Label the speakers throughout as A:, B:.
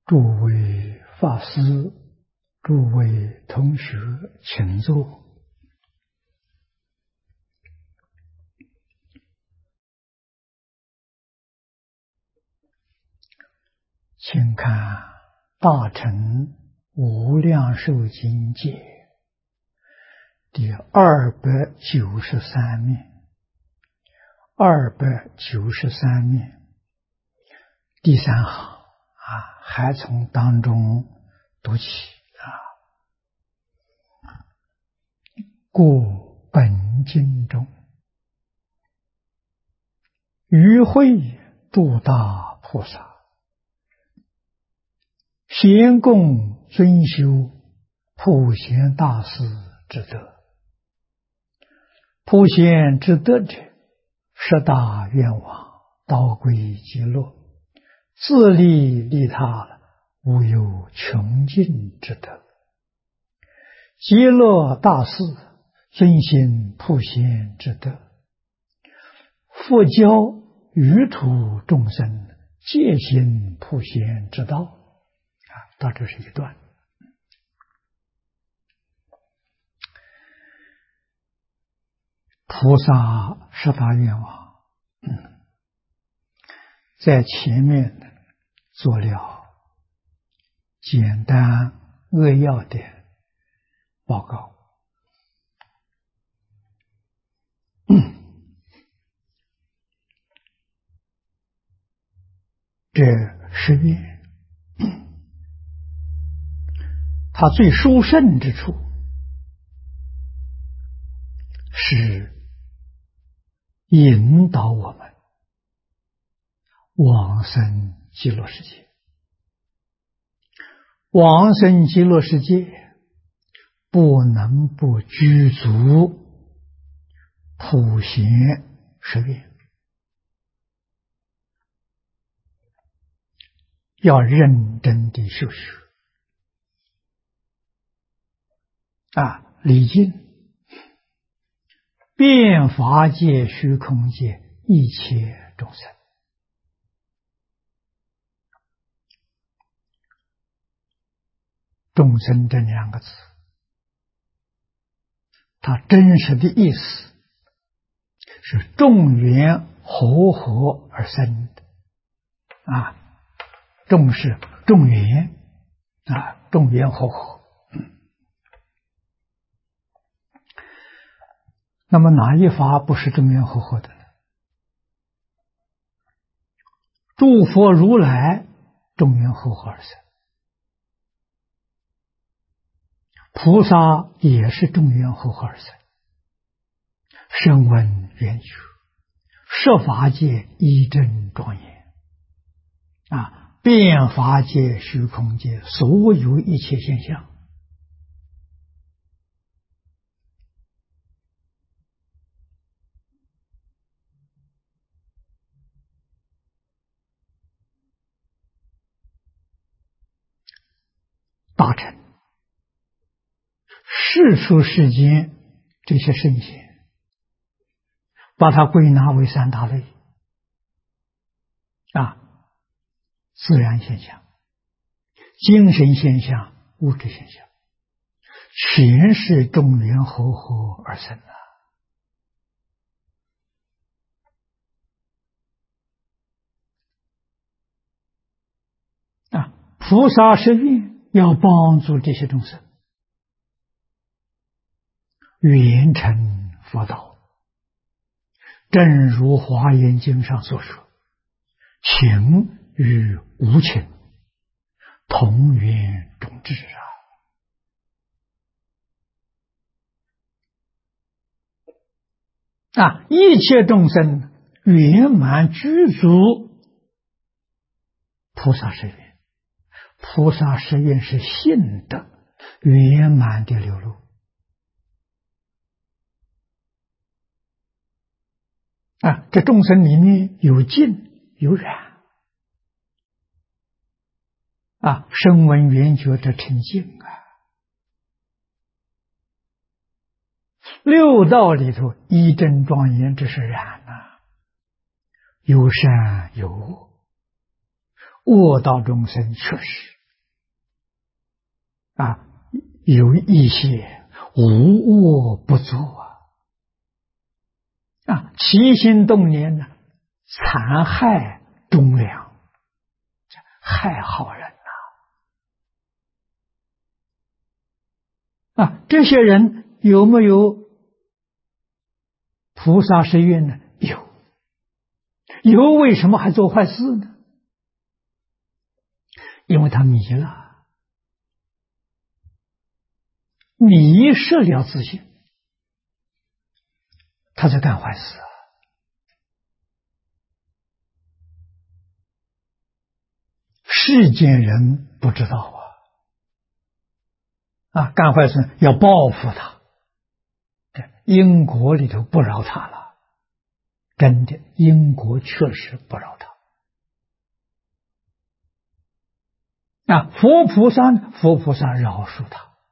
A: 诸位法师，诸位同学，请坐。请看《大乘无量寿经解》第293面，293面第3行还从当中读起故本经中，与会诸大菩萨，咸共尊修普贤大士之德。普贤之德者，十大愿望，道归极乐，自利利他，无有穷尽之德。极乐大士尊行普贤之德，复教于土众生戒行普贤之道。到这是一段。菩萨十大愿望，在前面做了简单扼要的报告。这10愿，它最殊胜之处是引导我们往生极乐世界。往生极乐世界不能不具足普贤10愿，要认真地修学礼敬遍法界虚空界一切众生。众生这2个字，它真实的意思是众缘和合而生的众是众缘众缘和合。那么哪一法不是众缘和合的呢？诸佛如来众缘和合而生，菩萨也是众缘和合而生，声闻缘觉，十法界一真庄严遍法界虚空界所有一切现象，大乘世出世间这些圣贤，把它归纳为3大类自然现象、精神现象、物质现象，全是众缘和合而生菩萨十愿要帮助这些众生圆成佛道，正如华严经上所说，情与无情同源种智一切众生圆满具足菩萨十愿。菩萨十愿是信德圆满的流露这众生里面有净有染声闻缘觉这成净六道里头一真庄严，这是染有善有恶，恶道众生确实啊，有一些无恶不作起心动念呢，残害忠良，害好人这些人有没有菩萨誓愿呢？有，为什么还做坏事呢？因为他迷了，迷失了自信，他在干坏事世间人不知道干坏事要报复他，因果里头不饶他了，真的因果确实不饶他。佛菩萨呢？佛菩萨饶恕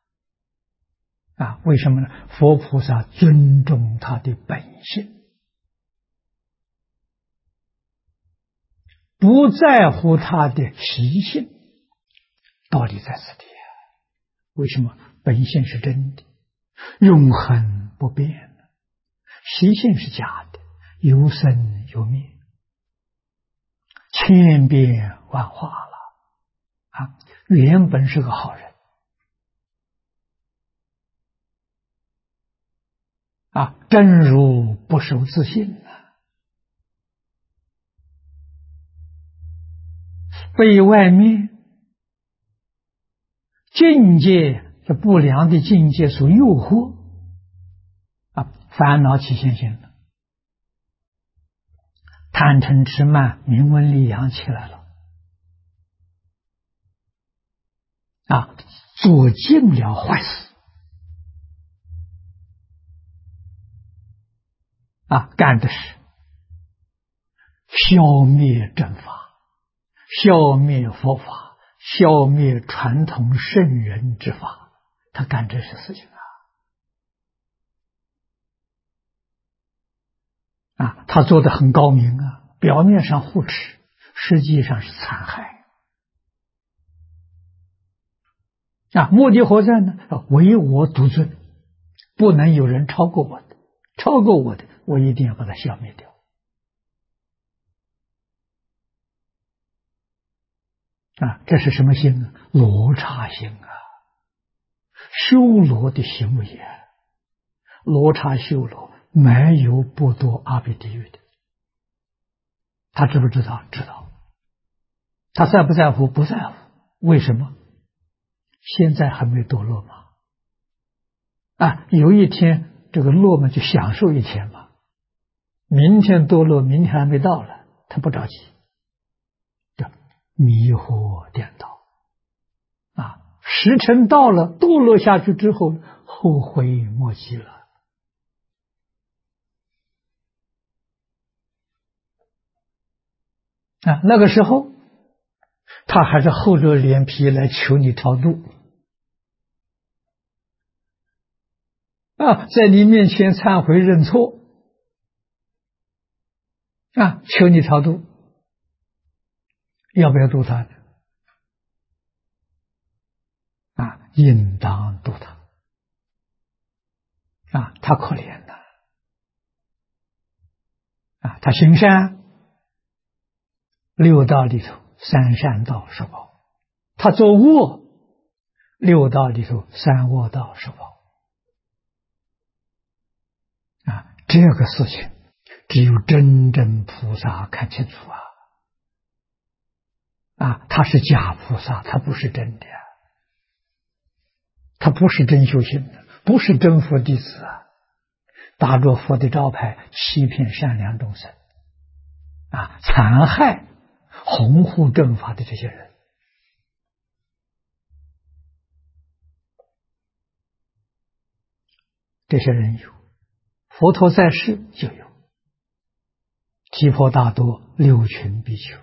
A: 他为什么呢？佛菩萨尊重他的本性，不在乎他的习性，道理在此地为什么？本性是真的，永恒不变，习性是假的，有生有灭，千变万化了原本是个好人真如不守自信被外面境界这不良的境界所诱惑烦恼起现行了，贪嗔痴慢名闻利养起来了做尽了坏事干的是消灭正法，消灭佛法，消灭传统圣人之法，他干这些事情他做得很高明表面上护持，实际上是残害目的何在呢？唯我独尊，不能有人超过我的，超过我的，我一定要把它消灭掉这是什么心呢？罗刹心修罗的行为罗刹修罗没有不堕阿鼻地狱的，他知不知道？知道。他在不在乎？不在乎。为什么？现在还没堕落吗？有一天这个落嘛，就享受一天嘛。明天堕落，明天还没到了，他不着急，迷惑颠倒时辰到了，堕落下去之后，后悔莫及了那个时候他还是厚着脸皮来求你超度在你面前忏悔认错求你超度，要不要度他？应当度他他可怜他行善，六道里头三善道受报；他做恶，六道里头三恶道受报这个事情只有真正菩萨看清楚他是假菩萨，他不是真的他不是真修行的，不是真佛弟子打着佛的招牌欺骗善良众生残害弘护正法的这些人有，佛陀在世就有，提婆达多六群比丘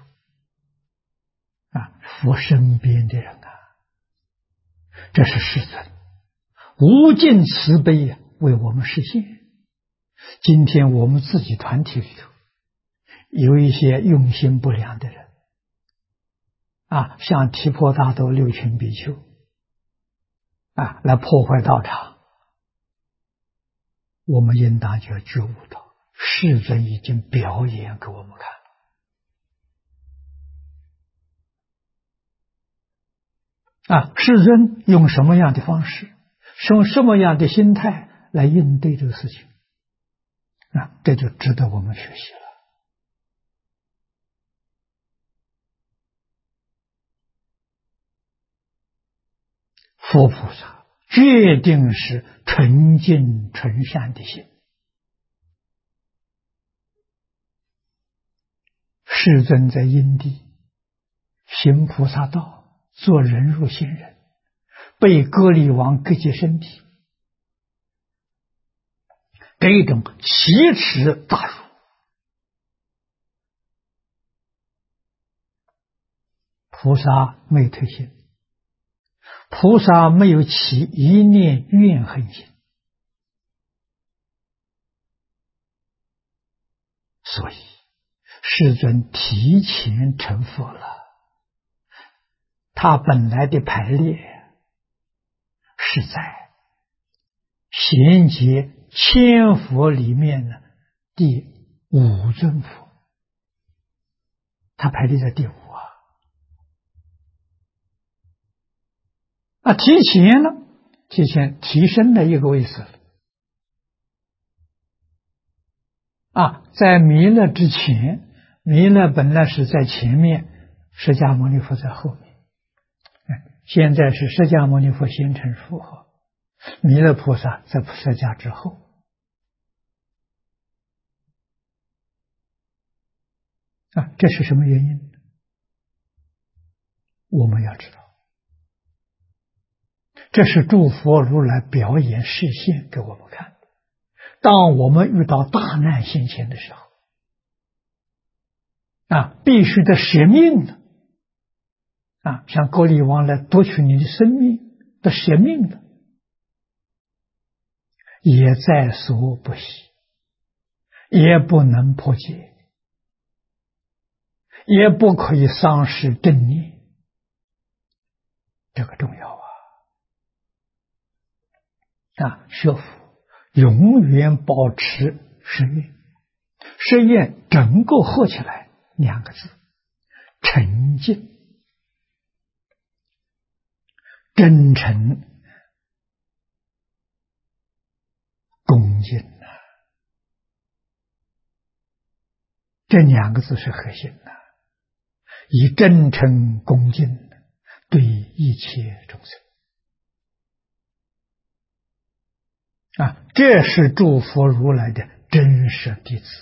A: 佛身边的人这是世尊无尽慈悲为我们实现。今天我们自己团体里头有一些用心不良的人像提婆达多六群比丘来破坏道场，我们应当就要觉悟到，世尊已经表演给我们看了。世尊用什么样的方式，用什么样的心态来应对这个事情，这就值得我们学习了。佛菩萨决定是纯净纯善的心。世尊在因地行菩萨道，做人入心人，被割离王割截身体，这种奇耻大辱，菩萨没退心，菩萨没有起一念怨恨心，所以世尊提前成佛了。他本来的排列是在贤劫千佛里面的第五尊佛，他排列在第五提前提升了一个位置在弥勒之前，弥勒本来是在前面，释迦牟尼佛在后面。现在是释迦牟尼佛先成佛，弥勒菩萨在释迦之后。这是什么原因？我们要知道，这是诸佛如来表演示现给我们看的。当我们遇到大难现前的时候，必须得舍命的像割离王来夺取你的生命的舍命的，也在所不惜，也不能破解，也不可以丧失正念，这个重要学佛永远保持誓愿，誓愿整个合起来两个字：诚敬、真诚、恭敬这两个字是核心以真诚恭敬对一切众生这是诸佛如来的真实弟子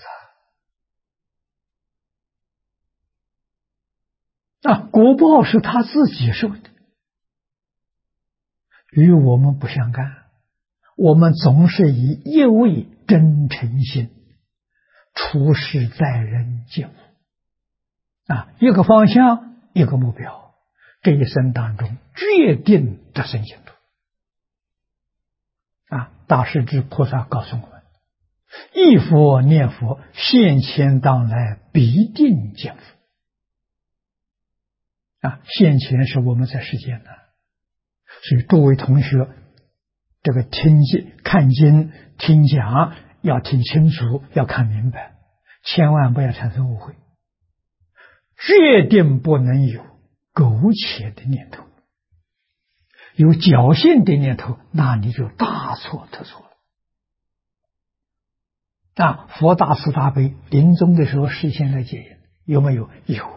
A: 果报是他自己受的，与我们不相干。我们总是以一味真诚心处事待人接物一个方向，一个目标，这一生当中决定得生净土大势至菩萨告诉我们，忆佛念佛，现前当来必定见佛现前是我们在世间所以诸位同学，这个看经听讲要听清楚，要看明白，千万不要产生误会，决定不能有苟且的念头，有侥幸的念头，那你就大错特错了佛大慈大悲，临终的时候示现来戒烟，有没有？有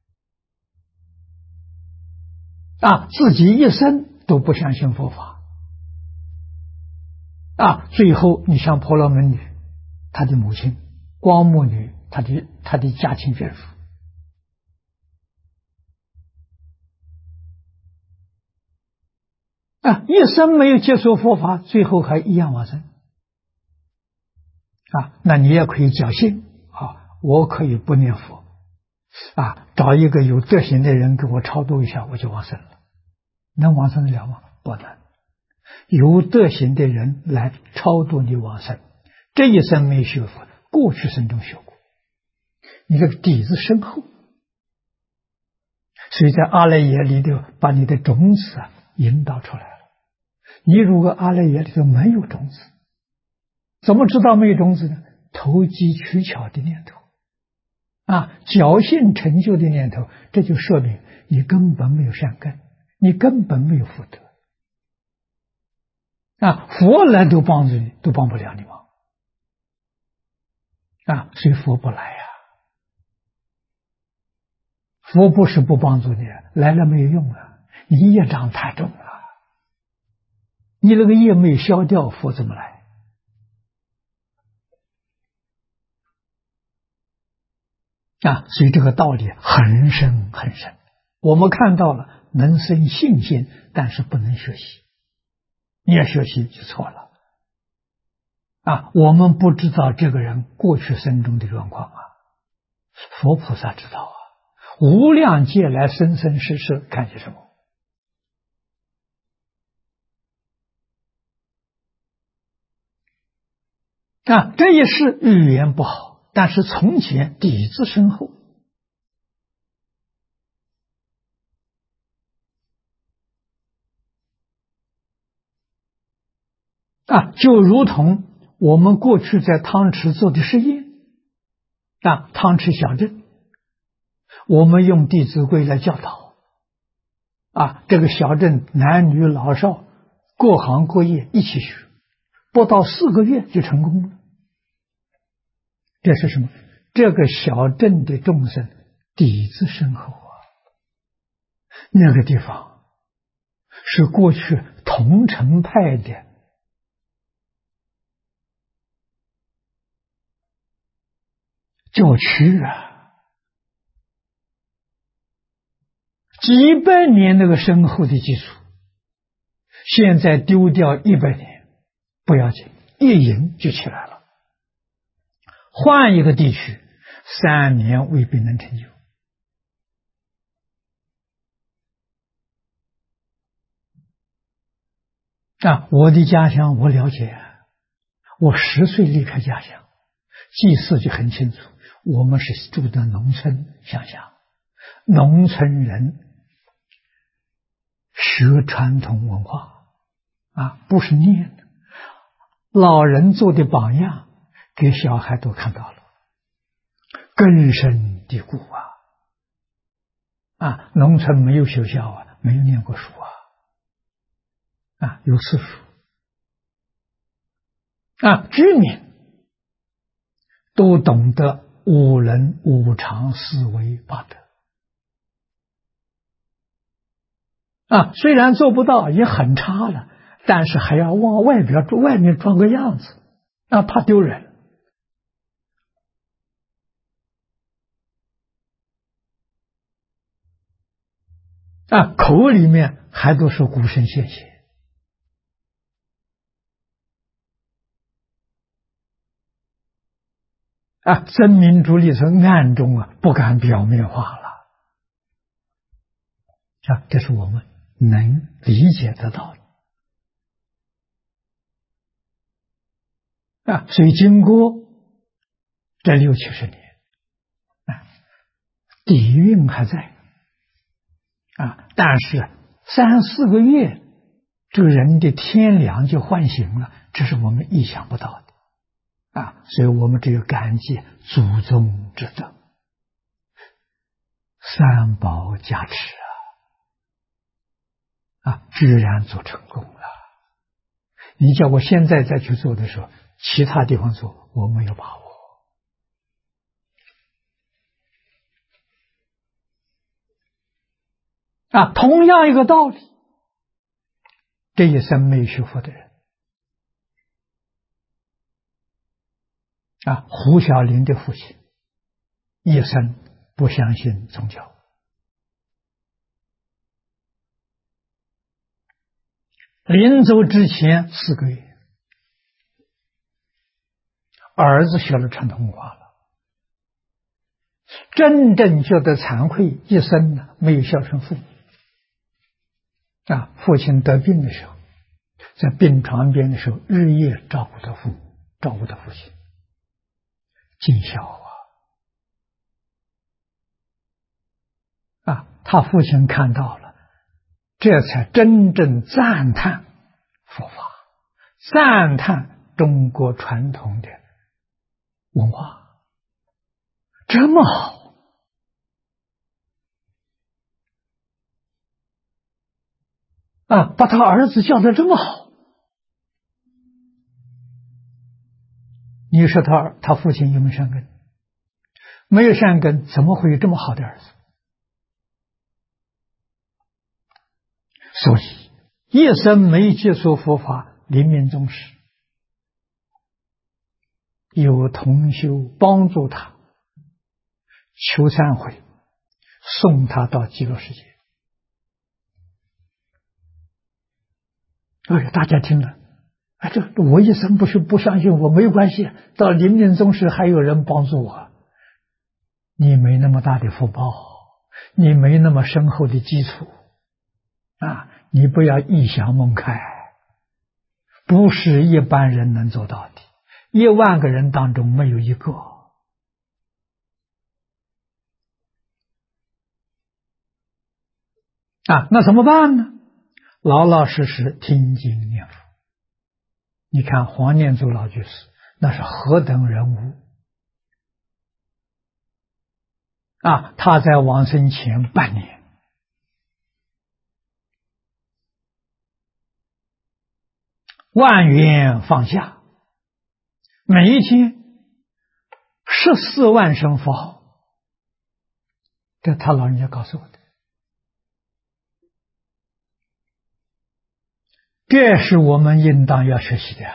A: 自己一生都不相信佛法最后你像婆罗门女，她的母亲光目女，她的家亲眷属一生没有接受佛法，最后还一样往生那你也可以侥幸我可以不念佛找一个有德行的人给我超度一下，我就往生了。能往生得了吗？不能。有德行的人来超度你往生，这一生没学佛，过去生中学过，你这个底子深厚，所以在阿赖耶里头把你的种子引导出来了， 你如果阿赖耶里头没有种子，怎么知道没有种子呢？投机取巧的念头，侥幸成就的念头，这就说明你根本没有善根，你根本没有福德。佛来都帮助你，都帮不了你忙。所以佛不来呀。佛不是不帮助你，来了没有用啊！你业障太重了，你那个业没有消掉，佛怎么来？所以这个道理很深很深。我们看到了，能生信心，但是不能学习。你要学习就错了。我们不知道这个人过去生中的状况佛菩萨知道无量劫来生生世世看见什么？这一世语言不好，但是从前底子深厚。就如同我们过去在汤池做的实验，汤池小镇，我们用《弟子规》来教导，这个小镇男女老少各行各业一起学，不到4个月就成功了。这是什么？这个小镇的众生底子深厚那个地方是过去桐城派的教区几百年那个深厚的基础，现在丢掉100年不要紧，一赢就起来了。换一个地区，3年未必能成就。我的家乡我了解，我10岁离开家乡，祭祀就很清楚。我们是住的农村乡下，农村人学传统文化不是念的，老人做的榜样给小孩都看到了，根深蒂固农村没有学校没有念过书有私塾居民都懂得5伦5常4维8德虽然做不到也很差了，但是还要往外面装个样子怕丢人口里面还都是古圣先贤真民主里头暗中不敢表面化了这是我们能理解的道理所以经过这60、70年底蕴还在但是3、4个月这个人的天良就唤醒了，这是我们意想不到的所以我们只有感激祖宗之德3宝加持居然做成功了。你叫我现在再去做的时候，其他地方做我没有把握同样一个道理，这一生没有学佛的人胡小林的父亲一生不相信宗教，临走之前4个月，儿子学了传统文化了，真正觉得惭愧，一生没有孝顺父母父亲得病的时候，在病床边的时候，日夜照顾他父母，照顾他父亲，尽孝他父亲看到了，这才真正赞叹佛法，赞叹中国传统的文化，这么好啊！把他儿子教得这么好，你说他父亲有没有善根？没有善根，怎么会有这么好的儿子？所以一生没接触佛法，临命终时有同修帮助他求忏悔，送他到极乐世界。哎，大家听了，哎，这我一生不相信我没关系，到临命终时还有人帮助我。你没那么大的福报，你没那么深厚的基础啊！你不要异想梦开，不是一般人能做到的，10000个人当中没有一个啊！那怎么办呢？老老实实听经念佛。你看黄念祖老居士那是何等人物啊！他在往生前半年万缘放下，每一天14万声佛号，这他老人家告诉我的。这是我们应当要学习的。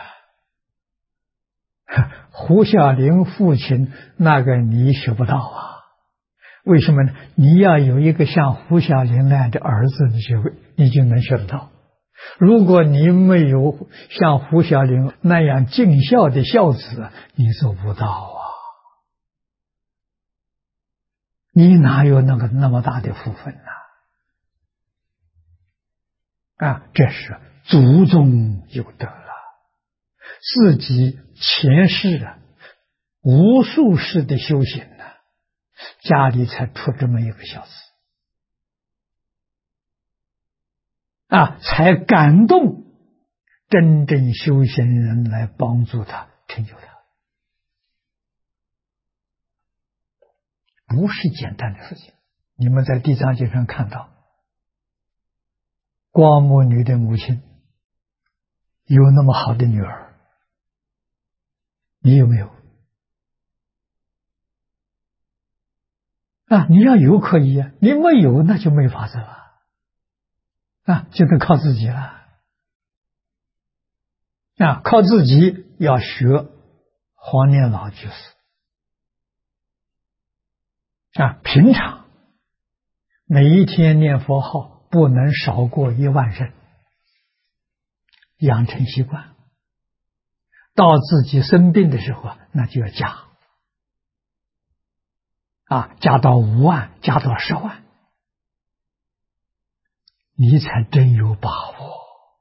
A: 胡小玲父亲那个你学不到啊？为什么呢？你要有一个像胡小玲那样的儿子，你就能学得到。如果你没有像胡小玲那样尽孝的孝子，你做不到啊！你哪有那么大的福分呢？啊，这是祖宗有德了，自己前世无数世的修行家里才出这么一个小子啊，才感动真正修行人来帮助他成就他，不是简单的事情。你们在地藏经上看到光目女的母亲有那么好的女儿，你有没有啊？你要有可以啊，你没有那就没法子了啊，就得靠自己了啊！靠自己要学黄念老居士啊，平常每一天念佛号不能少过10000声，养成习惯。到自己生病的时候那就要加啊，加到5万，加到10万，你才真有把握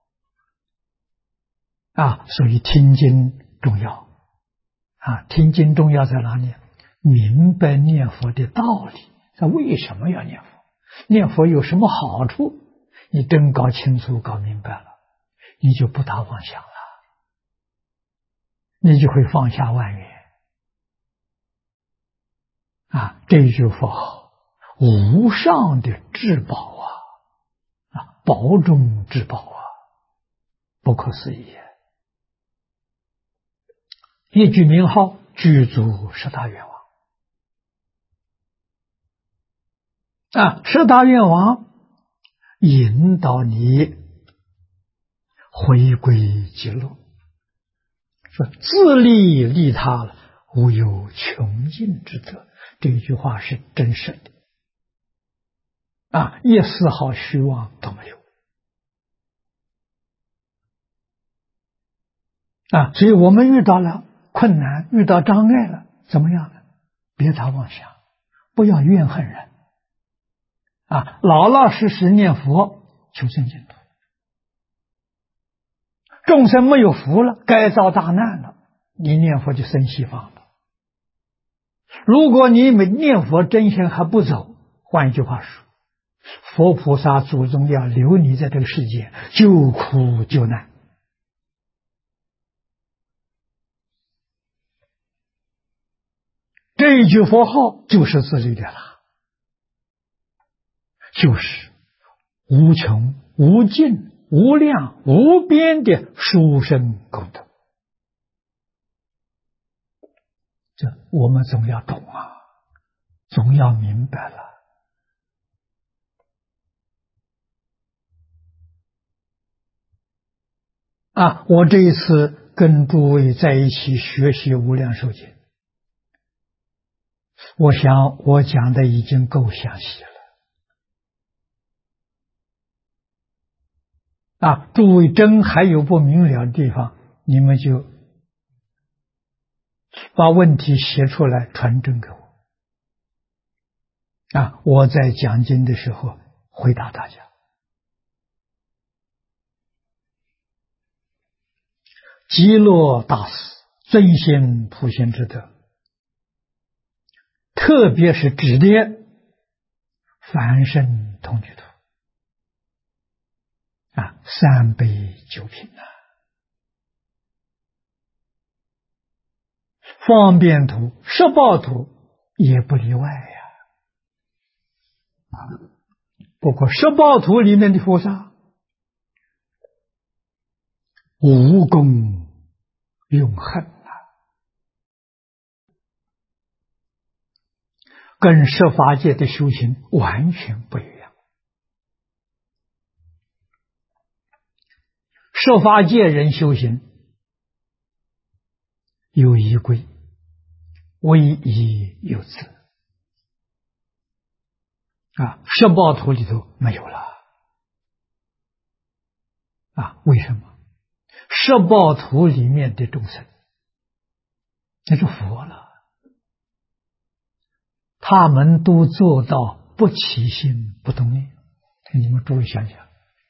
A: 啊！所以听经重要啊！听经重要在哪里？明白念佛的道理，他为什么要念佛？念佛有什么好处？你真搞清楚、搞明白了，你就不打妄想了，你就会放下万缘啊！这一句佛号，无上的至宝啊，宝中之宝啊，不可思议。一句名号，具足10大愿望啊！10大愿望引导你回归极乐，说自利利他了，无有穷尽之德。这句话是真实的啊，一丝毫虚妄都没有啊！所以我们遇到了困难，遇到障碍了，怎么样呢？别打妄想，不要怨恨人啊，老老实实念佛求生净土。众生没有福了，该遭大难了，你念佛就生西方了。如果你念佛真心还不走，换一句话说，佛菩萨祖宗要留你在这个世界救苦救难这一句佛号就是自利利他，就是无穷无尽无量无边的殊胜功德。这我们总要懂啊，总要明白了。我这一次跟诸位在一起学习无量寿经，我想我讲的已经够详细了。诸位真还有不明了的地方，你们就把问题写出来传真给我。我在讲经的时候回答大家。极乐大师尊贤普贤之德，特别是指的凡圣同居土三杯九品方便土、十报土也不例外呀。不过十报土里面的菩萨无功用恨跟十法界的修行完全不一样。十法界人修行有仪规，唯一有自十报土里头没有了为什么？十报土里面的众生那是佛了，他们都做到不起心不动念。你们诸位想想，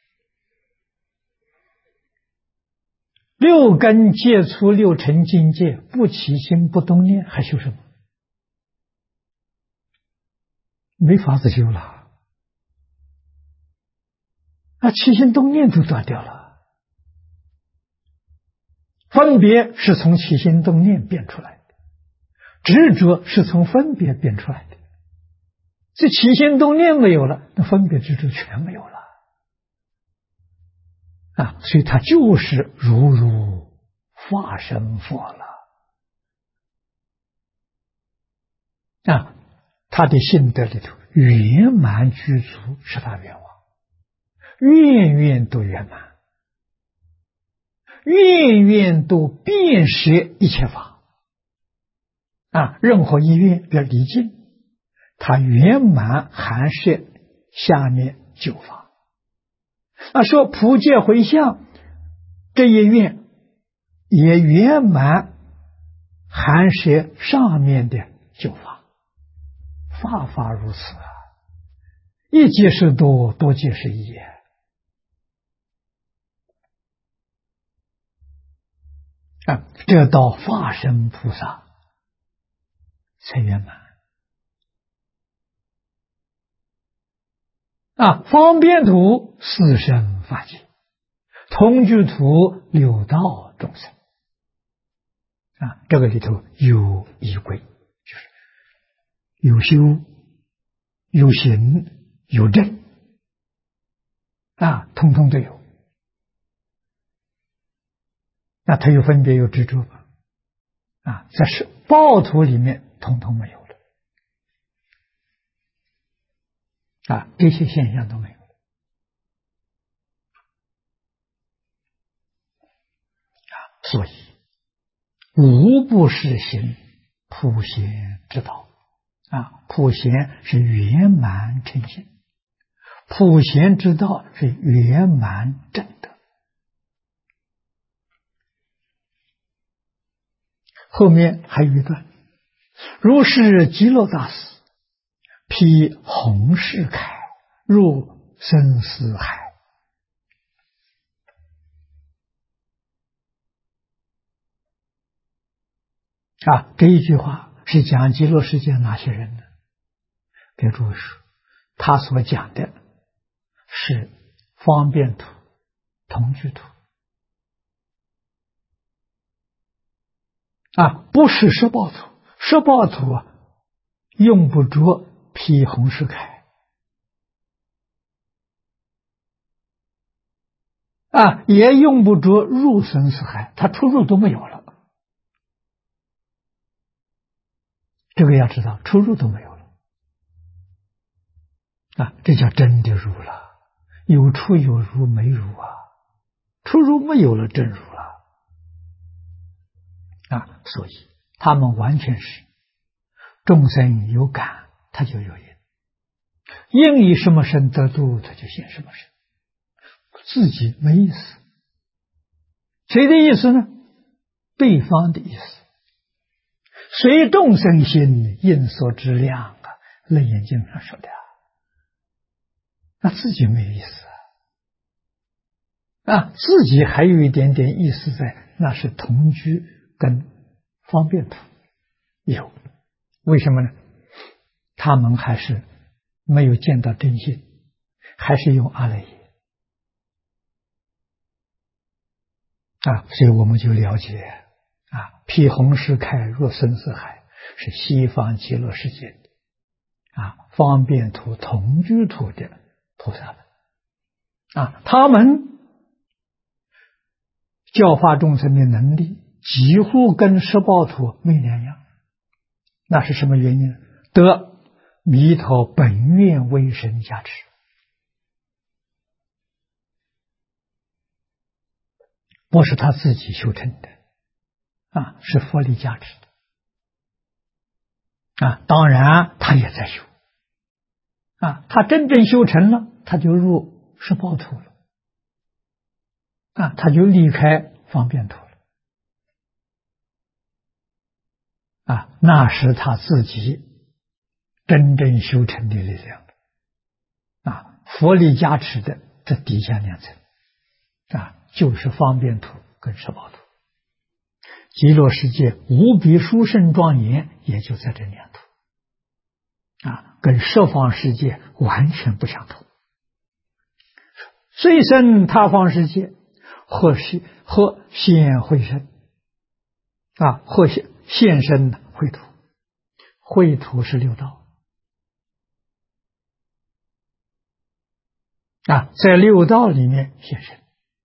A: 六根接触六尘境界，不起心不动念，还修什么？没法子修了。起心动念都断掉了，分别是从起心动念变出来的，执着是从分别变出来的。这起心动念没有了，那分别执着全没有了所以他就是如化身佛了他的性德里头圆满具足十大愿望，愿愿都圆满，愿愿都遍摄一切法任何一愿的离境，它圆满含摄下面九法。说普界回向这一愿也圆满含摄上面的九法，法法如此一即是多，多即是一这到化身菩萨才圆满方便土四生法界，同居土六道众生这个里头有仪规，就是有修有行有正通通都有。它有分别有执着吧在是报土里面通通没有了这些现象都没有。所以无不是行普贤之道普贤是圆满成性，普贤之道是圆满正德。后面还有一段，如是极乐大师披红饰铠入生死海这一句话是讲极乐世界哪些人呢？给诸位说，他所讲的是方便土、同居土不是十报土。十报土用不着披红石铠也用不着入生死海，他出入都没有了。这个要知道，出入都没有了这叫真的入了。有出有入，没入出入没有了，真入了所以他们完全是众生有感，他就有因，因以什么身得度，他就现什么身，自己没意思。谁的意思呢？对方的意思。随众生心，应所知量楞严经上说的那自己没意思自己还有一点点意思在，那是同居跟方便图有。为什么呢？他们还是没有见到真心，还是用阿赖耶所以我们就了解披红石铠入生死海是西方极乐世界的方便图同居图的菩萨们他们教化众生的能力几乎跟十报图没两样。那是什么原因？得弥陀本愿威神加持，不是他自己修成的是佛力加持的当然他也在修他真正修成了，他就入十报图了他就离开方便图了那是他自己真正修成的力量佛力加持的这底下两层就是方便图跟十报图。极乐世界无比殊胜庄严，也就在这两图跟十方世界完全不相同。虽生他方世界，或现慧身或现身秽土。秽土是六道在六道里面现身，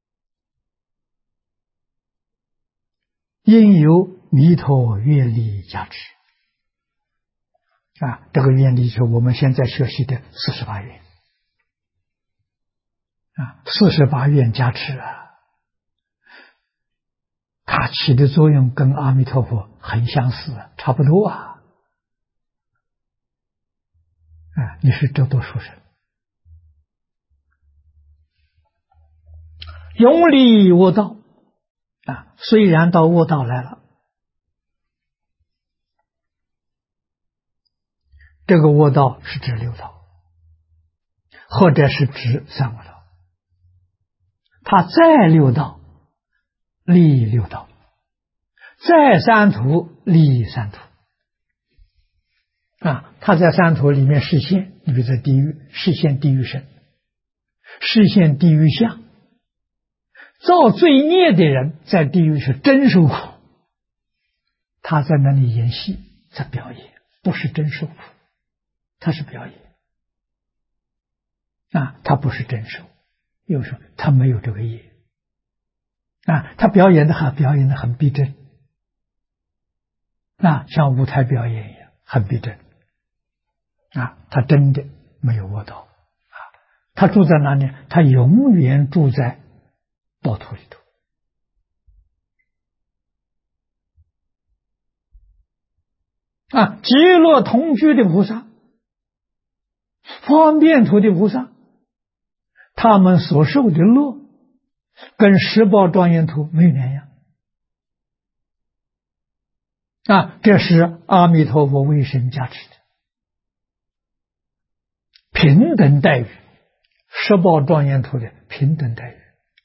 A: 因有弥陀愿力加持这个愿力就是我们现在学习的48愿48愿加持它起的作用跟阿弥陀佛很相似差不多你是这多殊胜，永离恶道虽然到恶道来了，这个恶道是指六道，或者是指三恶道，他在六道立六道，在三途立三途他在三途里面实现，你比如在地狱实现地狱身，实现地狱相。造罪孽的人在地狱是真受苦，他在那里演戏，在表演，不是真受苦，他是表演他不是真受。有时候他没有这个业他表演的很逼真像舞台表演一样很逼真他真的没有恶道他住在哪里？他永远住在报土里头极乐同居的菩萨，方便土的菩萨，他们所受的乐跟十报庄严土没有两样这是阿弥陀佛为神加持的平等待遇，十报庄严土的平等待遇，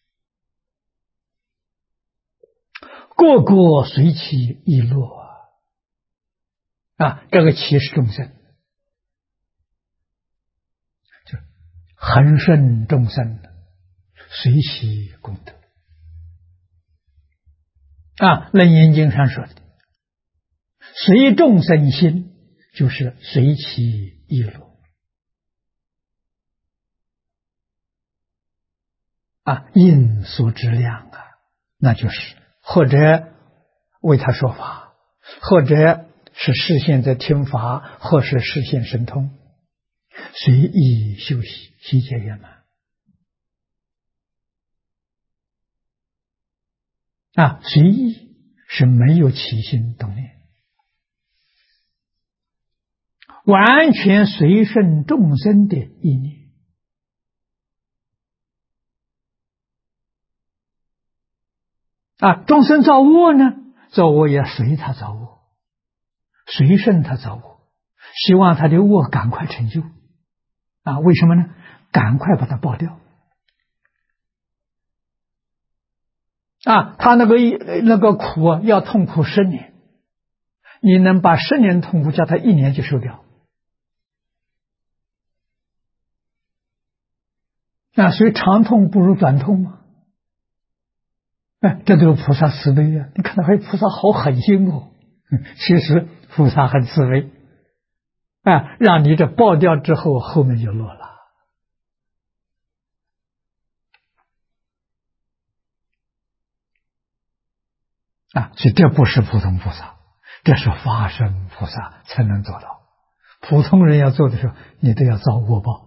A: 个个随其意乐这个其是众生，就恒顺众生，随其功德楞严经上说的，随众生心， 就是随其意乐应所知量那就是或者为他说法，或者是示现在听法，或是示现神通，随意修习，悉皆圆满随意是没有起心动念，完全随顺众生的意念众生造恶呢，造恶也随他造恶，随顺他造恶，希望他的恶赶快成就为什么呢？赶快把它爆掉他那个苦要痛苦10年，你能把10年痛苦叫他1年就受掉所以长痛不如短痛嘛这都是菩萨慈悲你看到还有菩萨好狠心其实菩萨很慈悲让你这爆掉之后，后面就落了所以这不是普通菩萨，这是法身菩萨才能做到。普通人要做的时候，你都要遭恶报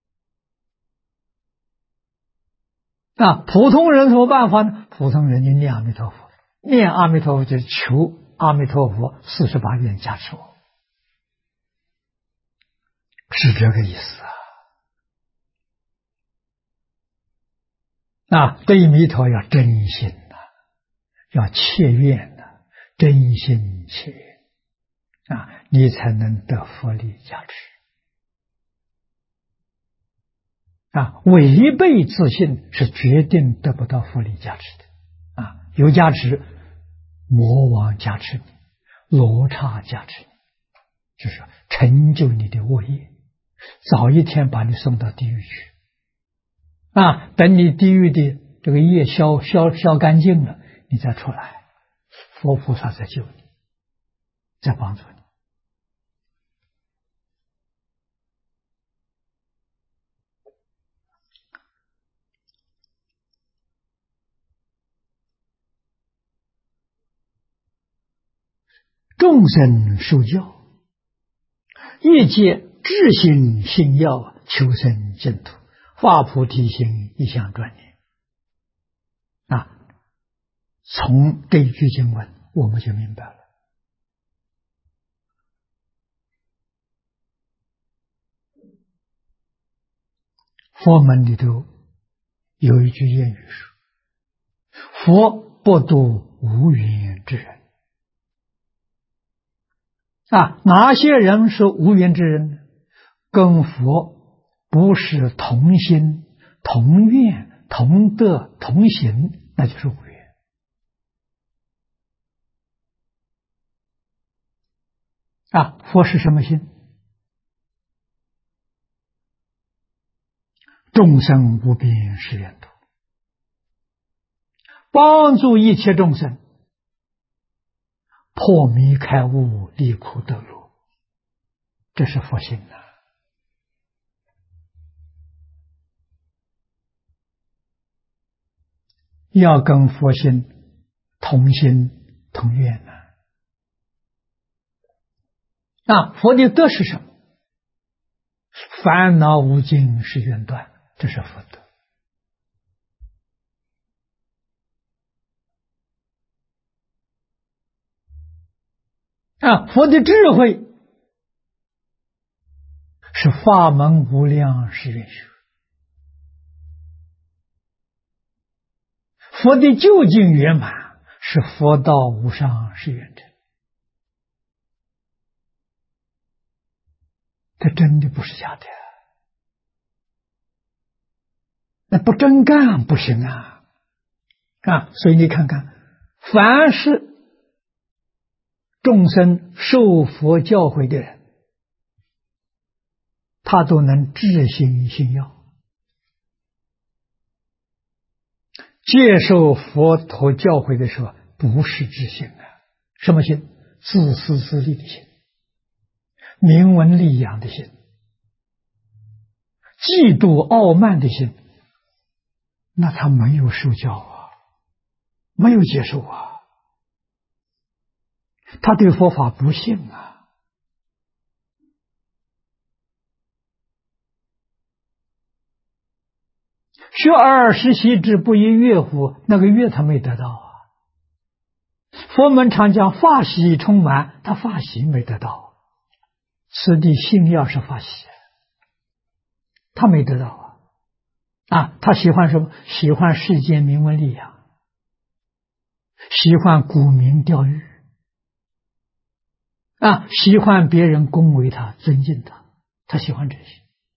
A: 普通人什么办法呢？普通人就念阿弥陀佛，念阿弥陀佛就是求阿弥陀佛48愿加持我，是这个意思对弥陀要真心要切愿真心切愿你才能得佛力加持违背自信是决定得不到佛力加持的有加持，魔王加持你，罗刹加持你，就是成就你的恶业，早一天把你送到地狱去等你地狱的这个业消干净了，你再出来，佛菩萨在救你，在帮助你众生受教，业界至心信要，求生净土，发菩提心，一向专念从这一句经文我们就明白了佛门里头有一句谚语说，佛不度无缘之人哪些人是无缘之人呢？跟佛不是同心同愿同德同行，那就是无缘佛是什么心？众生无边誓愿度，帮助一切众生破迷开悟，离苦得乐，这是佛心要跟佛心同心同愿佛的德是什么？烦恼无尽是愿断，这是佛德佛的智慧是法门无量是愿修，佛的究竟圆满是佛道无上是愿成，这真的不是假的那不真干不行所以你看看，凡是众生受佛教诲的人，他都能至心信要，接受佛陀教诲的时候不是自信什么心？自私自利的心， 名闻利养的心，嫉妒傲慢的心，那他没有受教啊，没有接受啊，他对佛法不信啊。学而时习之，不亦乐乎？那个乐他没得到啊。佛门常讲法喜充满，他法喜没得到。此地信要是法喜，他没得到啊！他喜欢什么？喜欢世间名闻利养，喜欢沽名钓誉啊，喜欢别人恭维他、尊敬他，他喜欢这些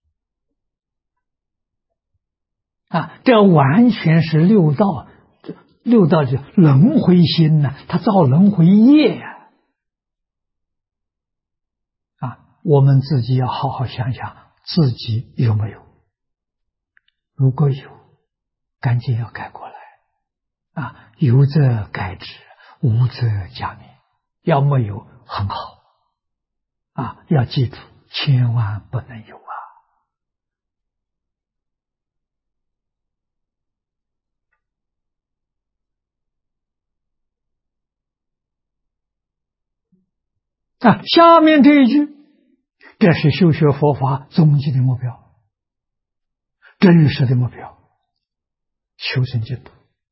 A: 啊！这完全是六道就轮回心呢，他造轮回业呀！我们自己要好好想想，自己有没有？如果有，赶紧要改过来啊！有则改之，无则加勉。要没有很好啊！要记住，千万不能有啊！下面这一句，这是修学佛法终极的目标，真实的目标，求生净土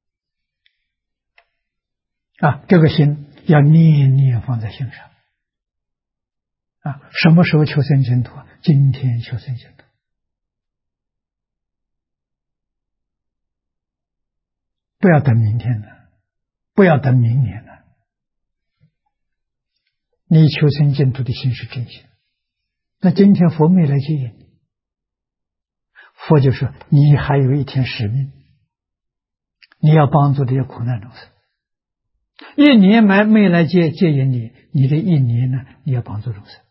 A: 啊！这个心要念念放在心上啊！什么时候求生净土？今天求生净土，不要等明天了，不要等明年了。你求生净土的心是真心，那今天佛没来接引你，佛就说你还有一天使命，你要帮助这些苦难众生。一年没来接引你，你这一年呢，你要帮助众生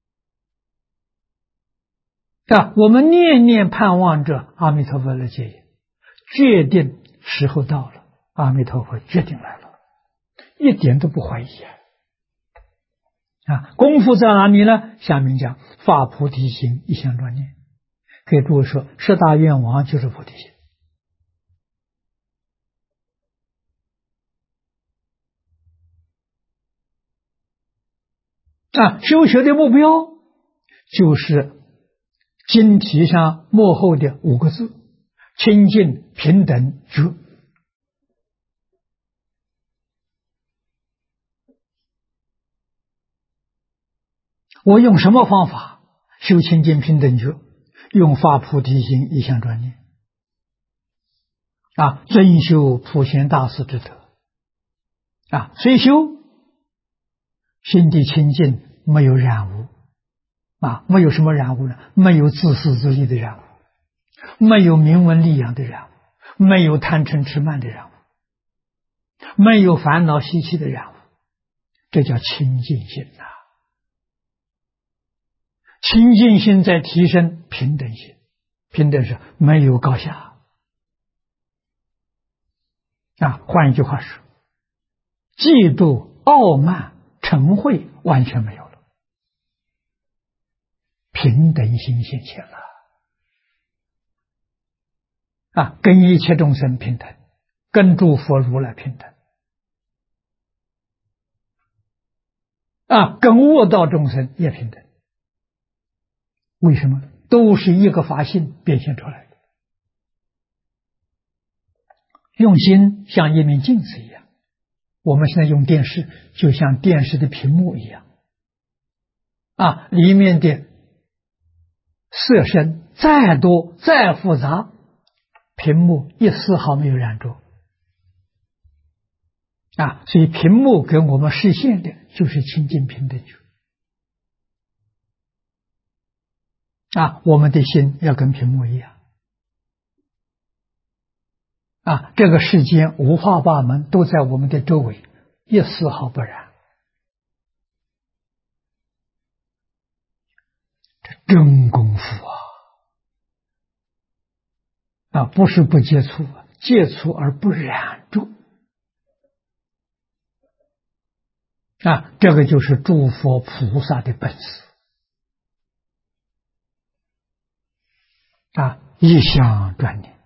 A: 啊！我们念念盼望着阿弥陀佛来接引，决定时候到了，阿弥陀佛决定来了，一点都不怀疑啊！功夫在哪里呢？下面讲发菩提心，一向专念。给诸位说，十大愿王就是菩提心啊！修学的目标就是经题上幕后的5个字：清净平等觉。我用什么方法修清净平等觉？用发菩提心，一向专念啊，遵修普贤大士之德啊，虽修心地清净，没有染污啊，没有什么染污呢？没有自私自利的染污，没有名闻利养的染污，没有贪嗔痴慢的染污，没有烦恼习气的染污，这叫清净心呐。清净心在提升平等心，平等是没有高下啊。换一句话说，嫉妒、傲慢、嗔恚完全没有了，平等心现前了啊，跟一切众生平等，跟诸佛如来平等啊，跟恶道众生也平等。为什么？都是一个法性变现出来的。用心像一面镜子一样，我们现在用电视，就像电视的屏幕一样啊，里面的色身再多再复杂，屏幕一丝毫没有染着啊，所以屏幕给我们实现的就是清净平等觉啊，我们的心要跟屏幕一样啊，这个世间五花八门都在我们的周围，一丝毫不染，这真功夫啊！不是不接触，接触而不染着啊，这个就是诸佛菩萨的本事一向专念，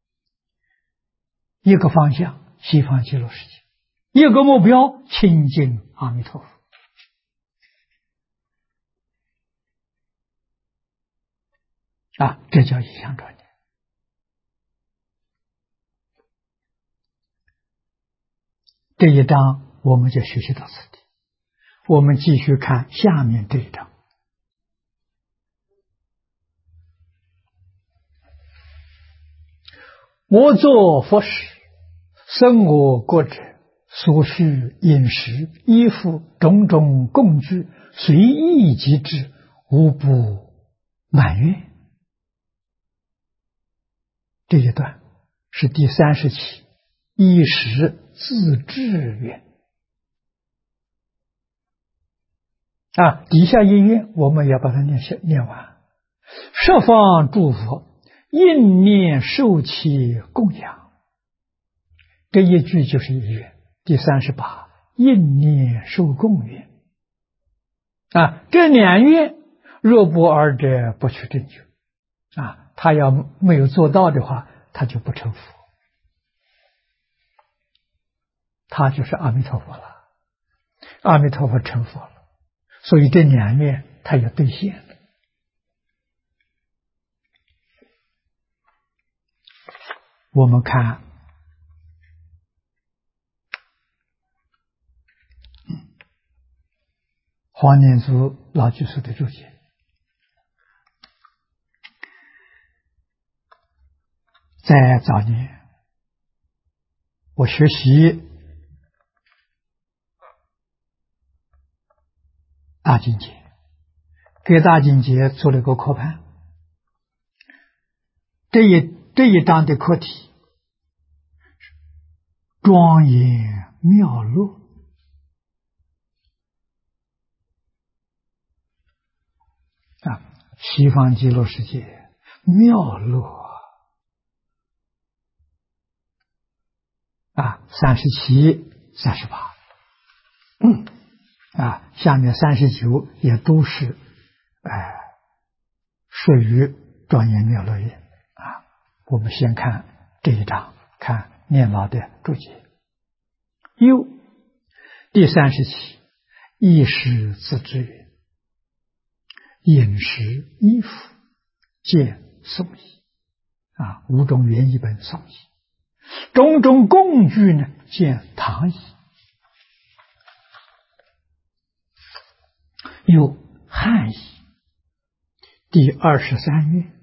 A: 一个方向西方极乐世界，一个目标亲近阿弥陀佛。这叫一向专念。这一章我们就学习到此地，我们继续看下面这一章。我作佛时，生我国者，所需饮食、衣服、种种供具，随意即至，无不满愿。这一段是第30期衣食自治愿。底下一愿我们要把它念完。十方诸佛应念受其供养，这一句就是一愿。第38应念受供愿。这两愿若不二者，不取正觉。他要没有做到的话，他就不成佛，他就是阿弥陀佛了，阿弥陀佛成佛了，所以这两愿他要兑现了。我们看黄念祖老居士的注解。在早年我学习大经解，给大经解做了一个课盘。这一章的课题庄严妙乐。西方极乐世界妙乐37、38，下面39也都是属于庄严妙乐业。我们先看这一章，看念老的注解。又第30期衣食自治愿，饮食衣服见颂仪5种原译本颂仪，种种供具呢见堂仪。有汉仪第23愿，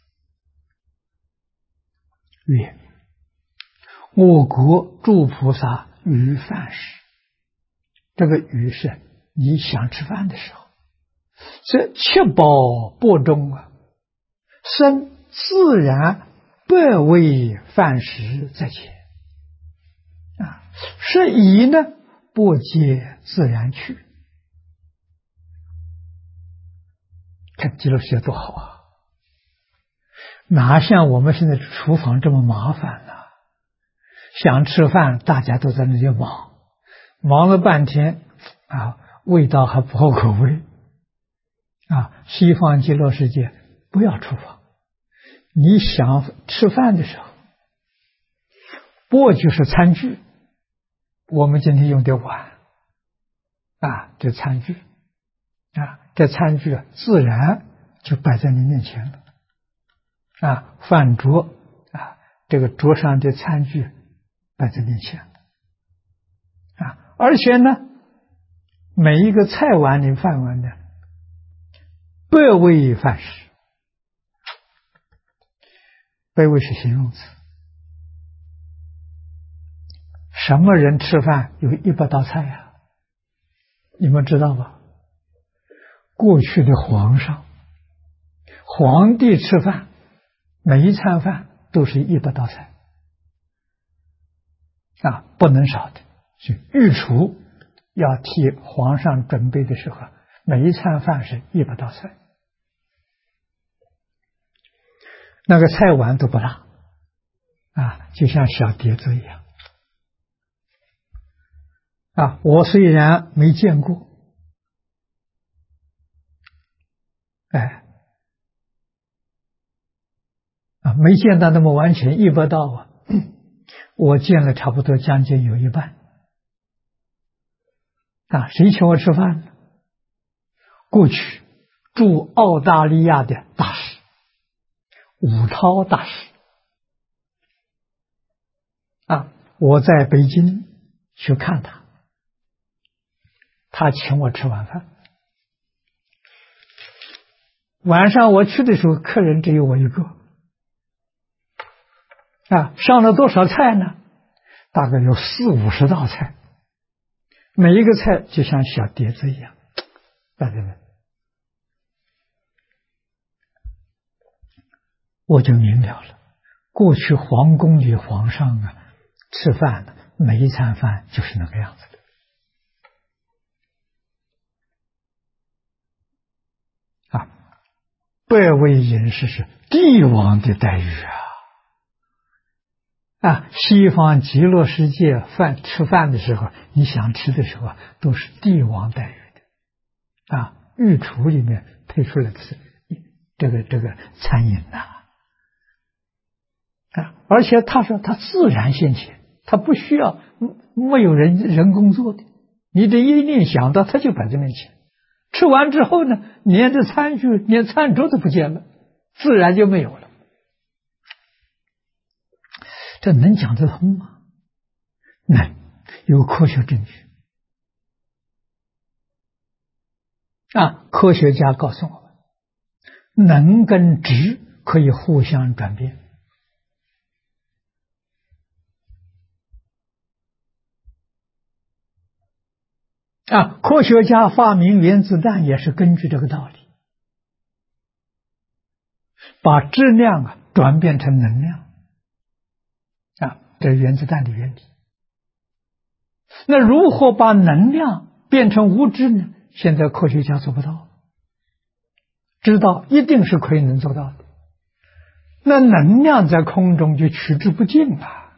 A: 曰：我国诸菩萨于饭时，这个于是你想吃饭的时候，这七宝钵中生自然百味饭食在前是以呢钵皆自然去。看极乐世界多好哪像我们现在厨房这么麻烦呢？想吃饭大家都在那里忙了半天味道还不合口味西方极乐世界不要厨房，你想吃饭的时候，钵就是餐具，我们今天用的碗这餐具这餐具自然就摆在你面前了饭桌这个桌上的餐具摆在面前而且呢每一个菜碗里饭碗呢百味饭食，百味是形容词。什么人吃饭有100道菜你们知道吧？过去的皇帝吃饭，每一餐饭都是100道菜不能少的。所以御厨要替皇上准备的时候，每一餐饭是100道菜，那个菜碗都不大就像小碟子一样我虽然没见过没见到那么完全100道啊，我见了差不多将近有一半。谁请我吃饭呢？过去驻澳大利亚的大使武涛大使我在北京去看他，他请我吃晚饭。晚上我去的时候，客人只有我一个上了多少菜呢？大概有40-50道菜，每一个菜就像小碟子一样。大家们，我就明了了，过去皇宫里皇上吃饭的每一餐饭就是那个样子的百味饮食是帝王的待遇西方极乐世界吃饭的时候，你想吃的时候都是帝王待遇的御厨里面配出来的是这个餐饮而且他说他自然现前，他不需要没有人工做的，你这一念想到，他就摆在面前。吃完之后呢，连着餐具连餐桌都不见了，自然就没有了。这能讲得通吗？能，有科学证据科学家告诉我们，能跟质可以互相转变科学家发明原子弹也是根据这个道理，把质量转变成能量这是原子弹的原理。那如何把能量变成物质呢？现在科学家做不到，知道一定是可以能做到的。那能量在空中就取之不尽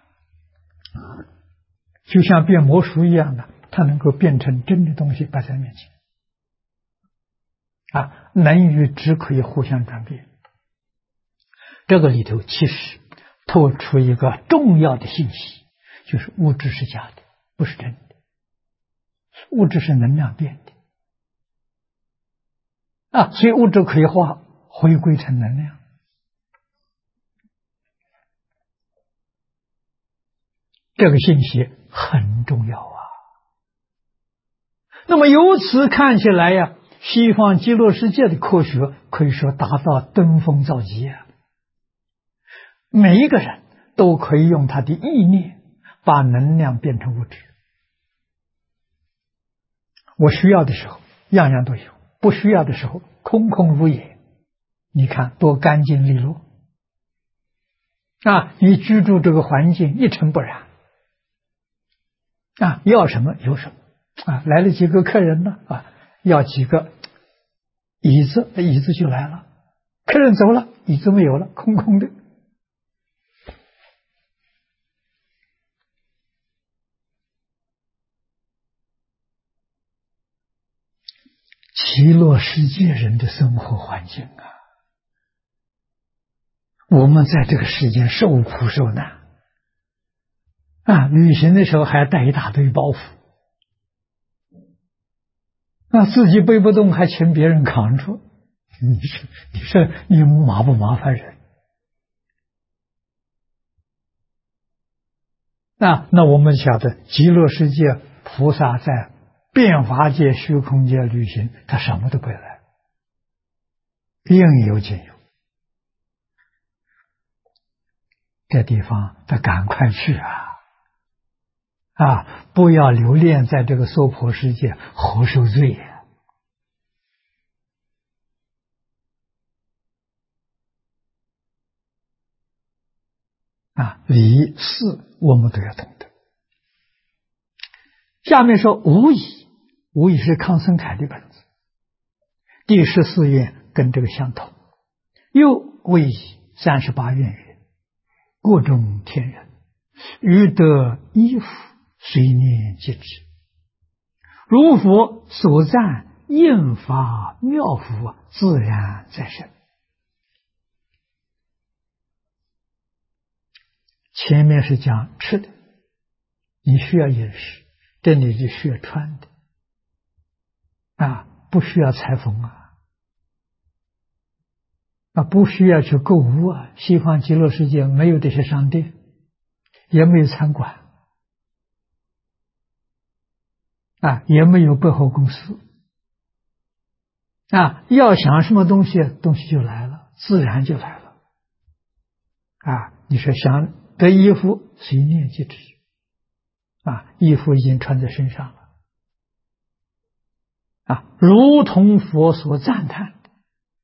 A: 就像变魔术一样的，它能够变成真的东西摆在面前能与质可以互相转变。这个里头其实透出一个重要的信息，就是物质是假的，不是真的，物质是能量变的所以物质可以回归成能量。这个信息很重要那么由此看起来西方极乐世界的科学可以说达到登峰造极每一个人都可以用他的意念把能量变成物质。我需要的时候样样都有，不需要的时候空空如也，你看多干净利落你居住这个环境一尘不染要什么有什么来了几个客人呢要几个椅子，椅子就来了，客人走了，椅子没有了，空空的。极乐世界人的生活环境我们在这个世间受苦受难旅行的时候还要带一大堆包袱自己背不动还请别人扛住，你说你麻不麻烦人那我们晓得极乐世界菩萨在变法界虚空界旅行，他什么都不会来，应有尽有，这地方他赶快去不要留恋在这个娑婆世界活受罪理事我们都要懂得。下面说无疑，无疑是康僧凯的本子，第14愿跟这个相同。又为38愿曰：各种天人，欲得衣服，随念即止。如佛所赞应法妙福，自然在身。 前面是讲吃的，你需要饮食，这里就需要穿的不需要裁缝不需要去购物西方极乐世界没有这些商店，也没有餐馆也没有百货公司要想什么东西，东西就来了，自然就来了你说想得衣服，随念即至衣服已经穿在身上了如同佛所赞叹的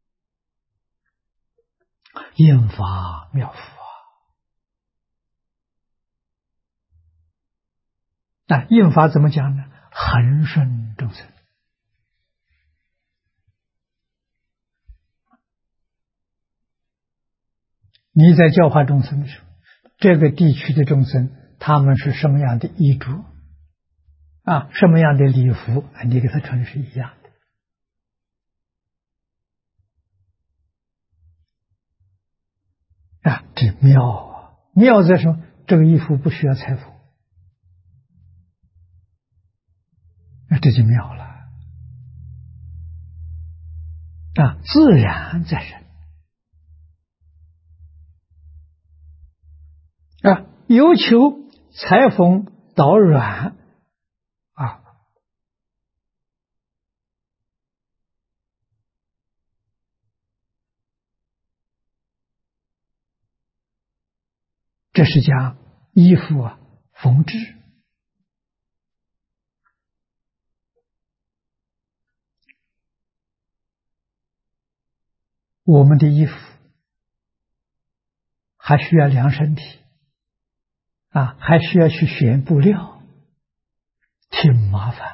A: 应法妙法应法怎么讲呢？恒顺众生。你在教化众生的时候，这个地区的众生他们是什么样的衣着什么样的礼服你给他穿是一样的这妙妙在什么？这个衣服不需要裁缝这就妙了自然在人有求裁缝导软这是讲衣服缝制。我们的衣服还需要量身体还需要去选布料，挺麻烦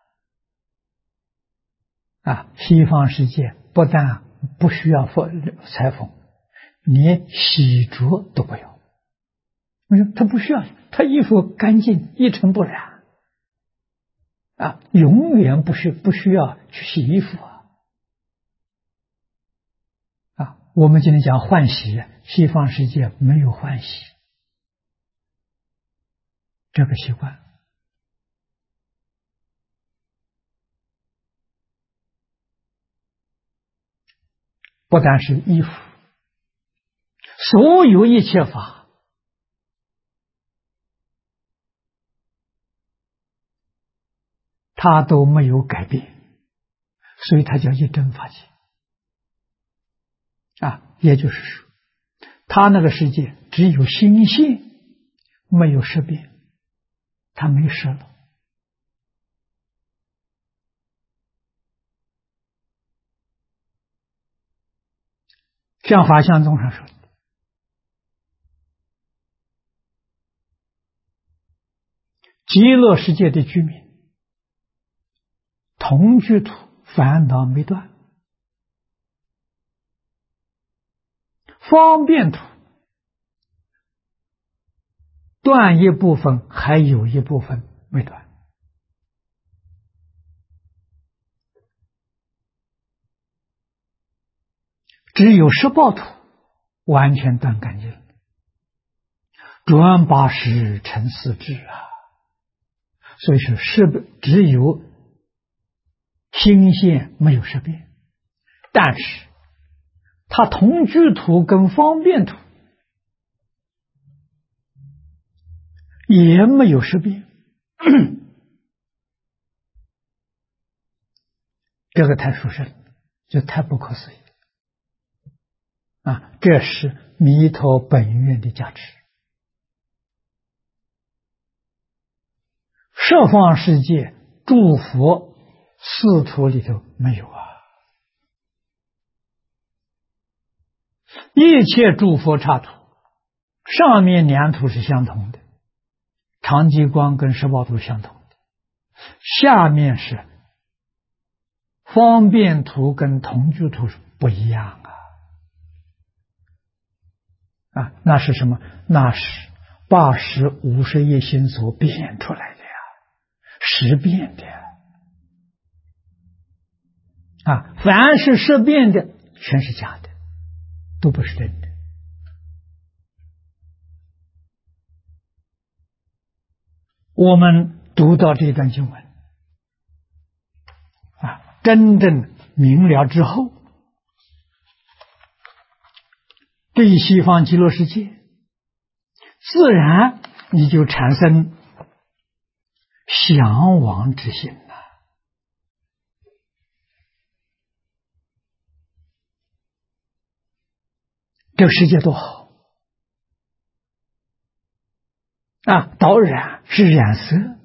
A: 西方世界不但不需要裁缝，连洗濯都不要。为什么？他不需要，他衣服干净，一尘不染永远不需要去洗衣服我们今天讲换洗，西方世界没有换洗这个习惯不但是衣服，所有一切法它都没有改变，所以它叫一真法界也就是说它那个世界只有心性，没有识变，它没识了。像法相宗上说的，极乐世界的居民同居土烦恼没断，方便土断一部分，还有一部分没断。只有十报土完全断干净，转80成4智所以说只有心性没有识变，但是它同居土跟方便土也没有识变这个太殊胜，就太不可思议这是弥陀本愿的价值。十方世界诸佛四土里头没有一切诸佛刹土上面两土是相同的，常寂光跟十报土相同的，下面是方便土跟同居土不一样那是什么？那是80、50业心所变出来的识变的凡是识变的全是假的，都不是真的我们读到这段经文真正明了之后，对西方极乐世界，自然你就产生向往之心了。这个世界多好导染是染色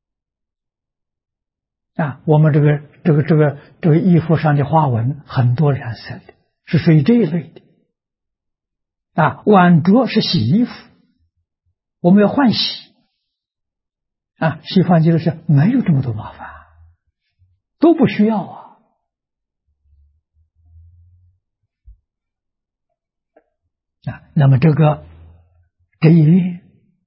A: 我们这个衣服上的花纹很多染色的，是属于这一类的碗桌是洗衣服，我们要换洗西方极乐世界没有这么多麻烦，都不需要那么这一愿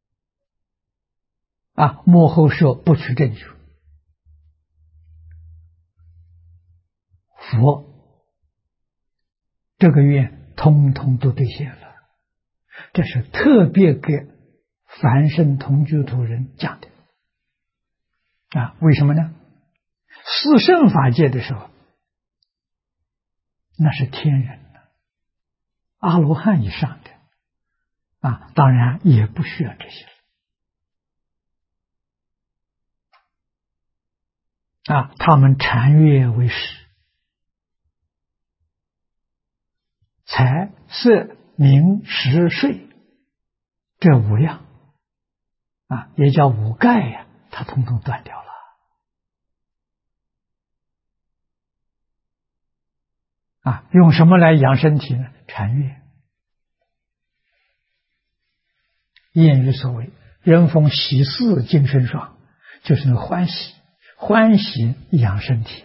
A: 幕后说不取正觉，佛这个愿通通都兑现了，这是特别给凡圣同居土人讲的为什么呢？四圣法界的时候那是天人阿罗汉以上的当然也不需要这些他们禅悦为实，财色名食睡这五样也叫五盖它统统断掉了用什么来养身体呢？禅悦。谚语所谓人逢喜事精神爽，就是那个欢喜养身体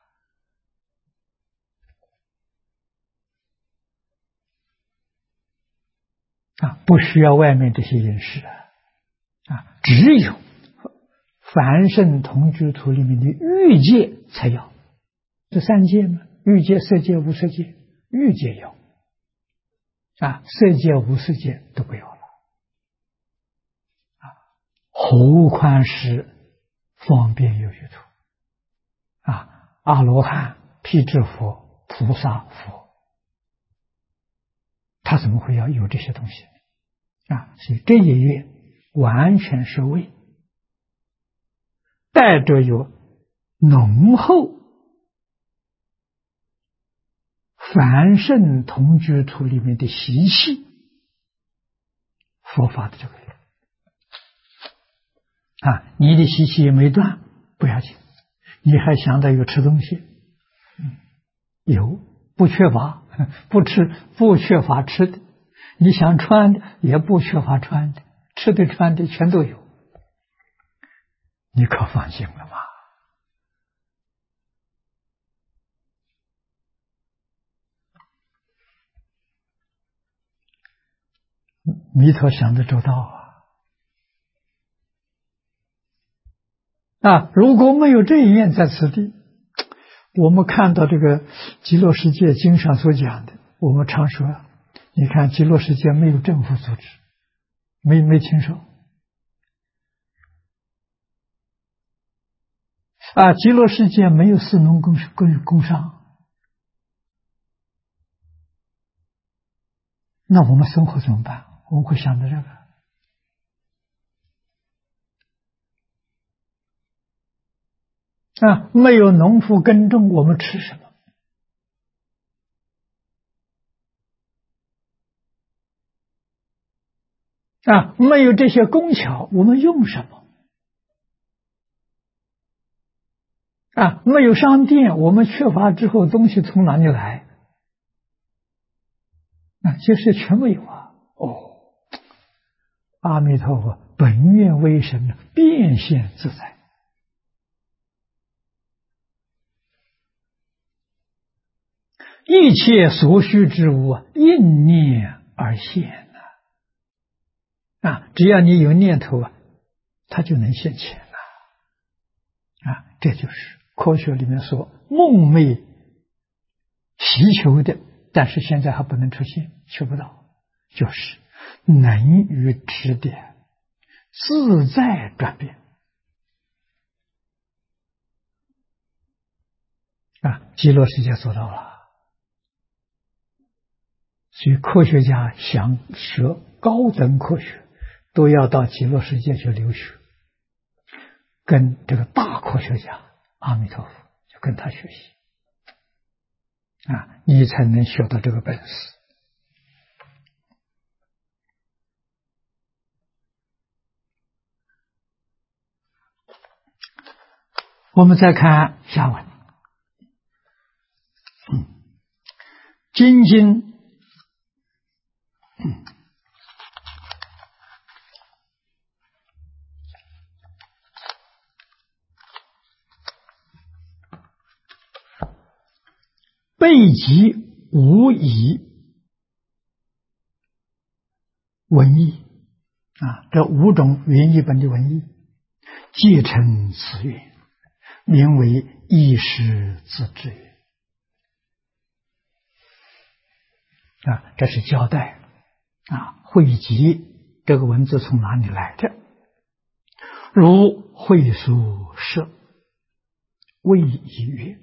A: 不需要外面这些饮食只有凡圣同居土里面的欲界才要，这三界嘛，欲界、色界、无色界，欲界有色界、无色界都不要了何况是方便有余土阿罗汉、辟支佛、菩萨佛，他怎么会要有这些东西所以这一愿完全是为带着有浓厚凡圣同居土里面的习气佛法的这个愿你的习气也没断不要紧，你还想到有吃东西有，不缺乏，不缺乏吃的，你想穿的也不缺乏穿的，吃的穿的全都有，你可放心了吗？弥陀想得周到如果没有这一愿在此地，我们看到这个极乐世界经上所讲的，我们常说你看极乐世界没有政府组织，没听说极乐世界没有士农工商，那我们生活怎么办？我们会想到这个没有农夫耕种，我们吃什么？没有这些工巧，我们用什么？没有商店，我们缺乏之后东西从哪里来？这些全没有阿弥陀佛本愿威神变现自在，一切所需之物应念而现只要你有念头它就能现前这就是科学里面说梦寐祈求的，但是现在还不能出现，求不到，就是能于指点自在转变极乐世界做到了。所以科学家想学高等科学，都要到极乐世界去留学，跟这个大科学家阿弥陀佛，就跟他学习你才能学到这个本事。我们再看下文，精进备极无以文义这5种原译本的文义，皆成此愿，名为意识自制愿。这是交代汇集这个文字从哪里来的？如会所摄谓一曰：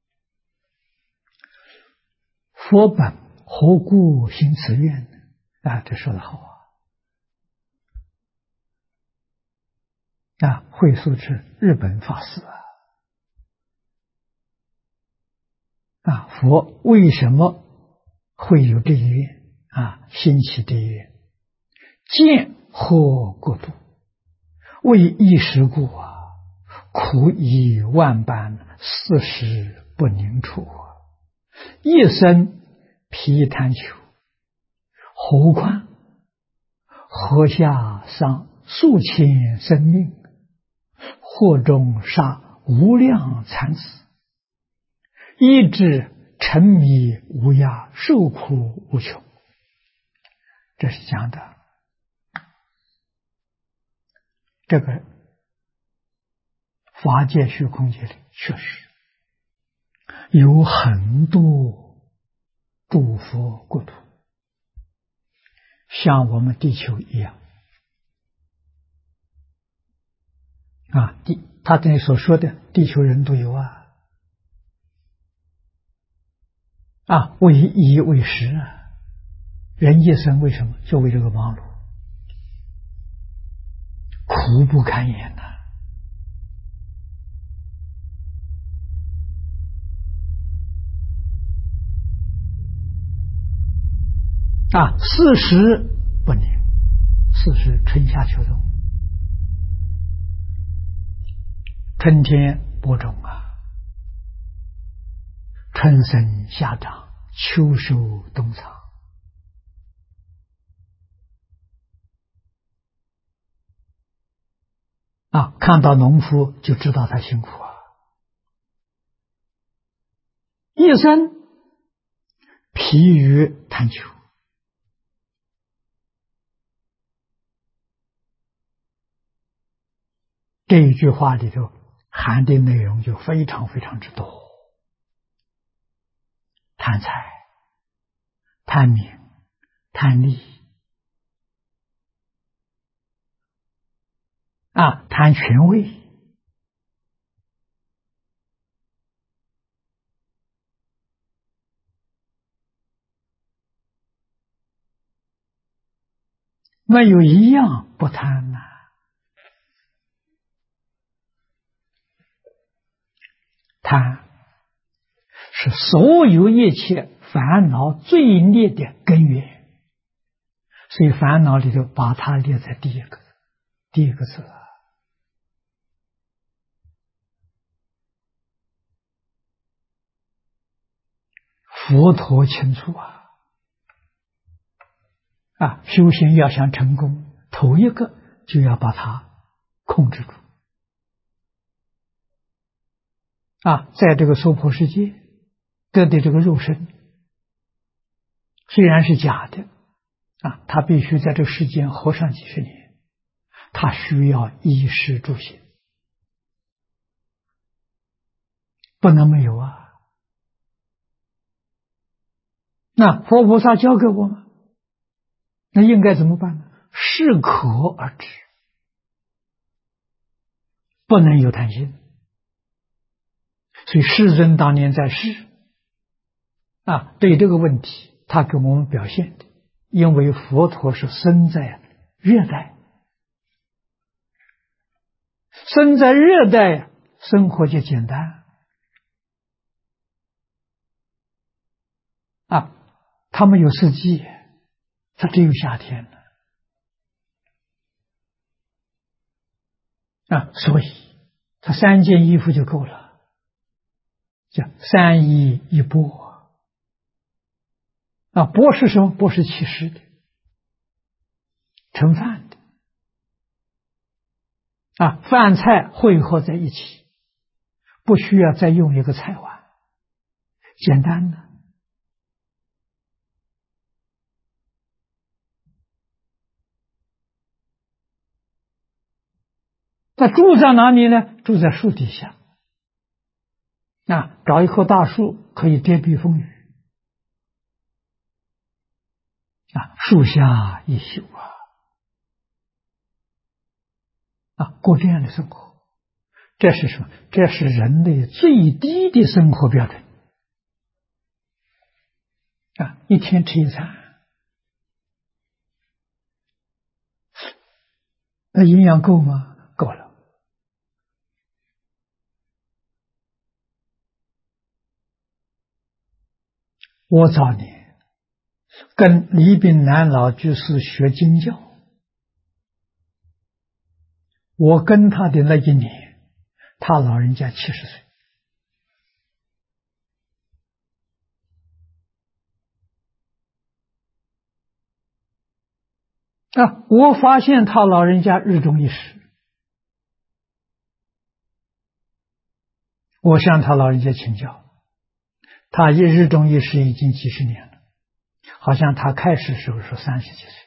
A: 佛本何故行此愿呢？这说得好会所是日本法师佛为什么会有这一愿兴起这一愿？见惑国度，为一时故苦以万般，四时不宁处一生疲贪求，何况河下伤数千生命，祸中杀无量残子，以致沉迷无涯，受苦无穷。这是讲的这个法界虚空界里确实有很多诸佛国土，像我们地球一样他这里所说的地球人都有为衣为食人一生为什么就为这个忙碌，苦不堪言四时不宁，四时春夏秋冬，春天播种春生夏长，秋收冬藏看到农夫就知道他辛苦一生疲于贪求，这一句话里头含的内容就非常非常之多，贪财、贪名、贪利贪权位，没有一样不贪贪是所有一切烦恼最烈的根源，所以烦恼里头把它列在第一个字佛陀清楚修行要想成功，头一个就要把它控制住在这个娑婆世界得的这个肉身虽然是假的他必须在这个世间活上几十年，他需要衣食住行，不能没有那佛菩萨教给我们，那应该怎么办呢？适可而止，不能有贪心。 所以世尊当年在世对这个问题，他给我们表现的，因为佛陀是生在热带，生在热带，生活就简单他没有四季，他只有夏天所以他3件衣服就够了，叫3衣1钵钵是什么？钵是起食的，盛饭的饭菜汇合在一起，不需要再用一个菜碗，简单的。那住在哪里呢？住在树底下找一棵大树可以遮蔽风雨树下一宿过这样的生活，这是什么？这是人类最低的生活标准一天吃一餐，那营养够吗？够了。我早年跟李炳南老居士学经教，我跟他的那一年，他老人家70岁我发现他老人家日中一时，我向他老人家请教，他日中一时已经几十年了，好像他开始时候是30几岁，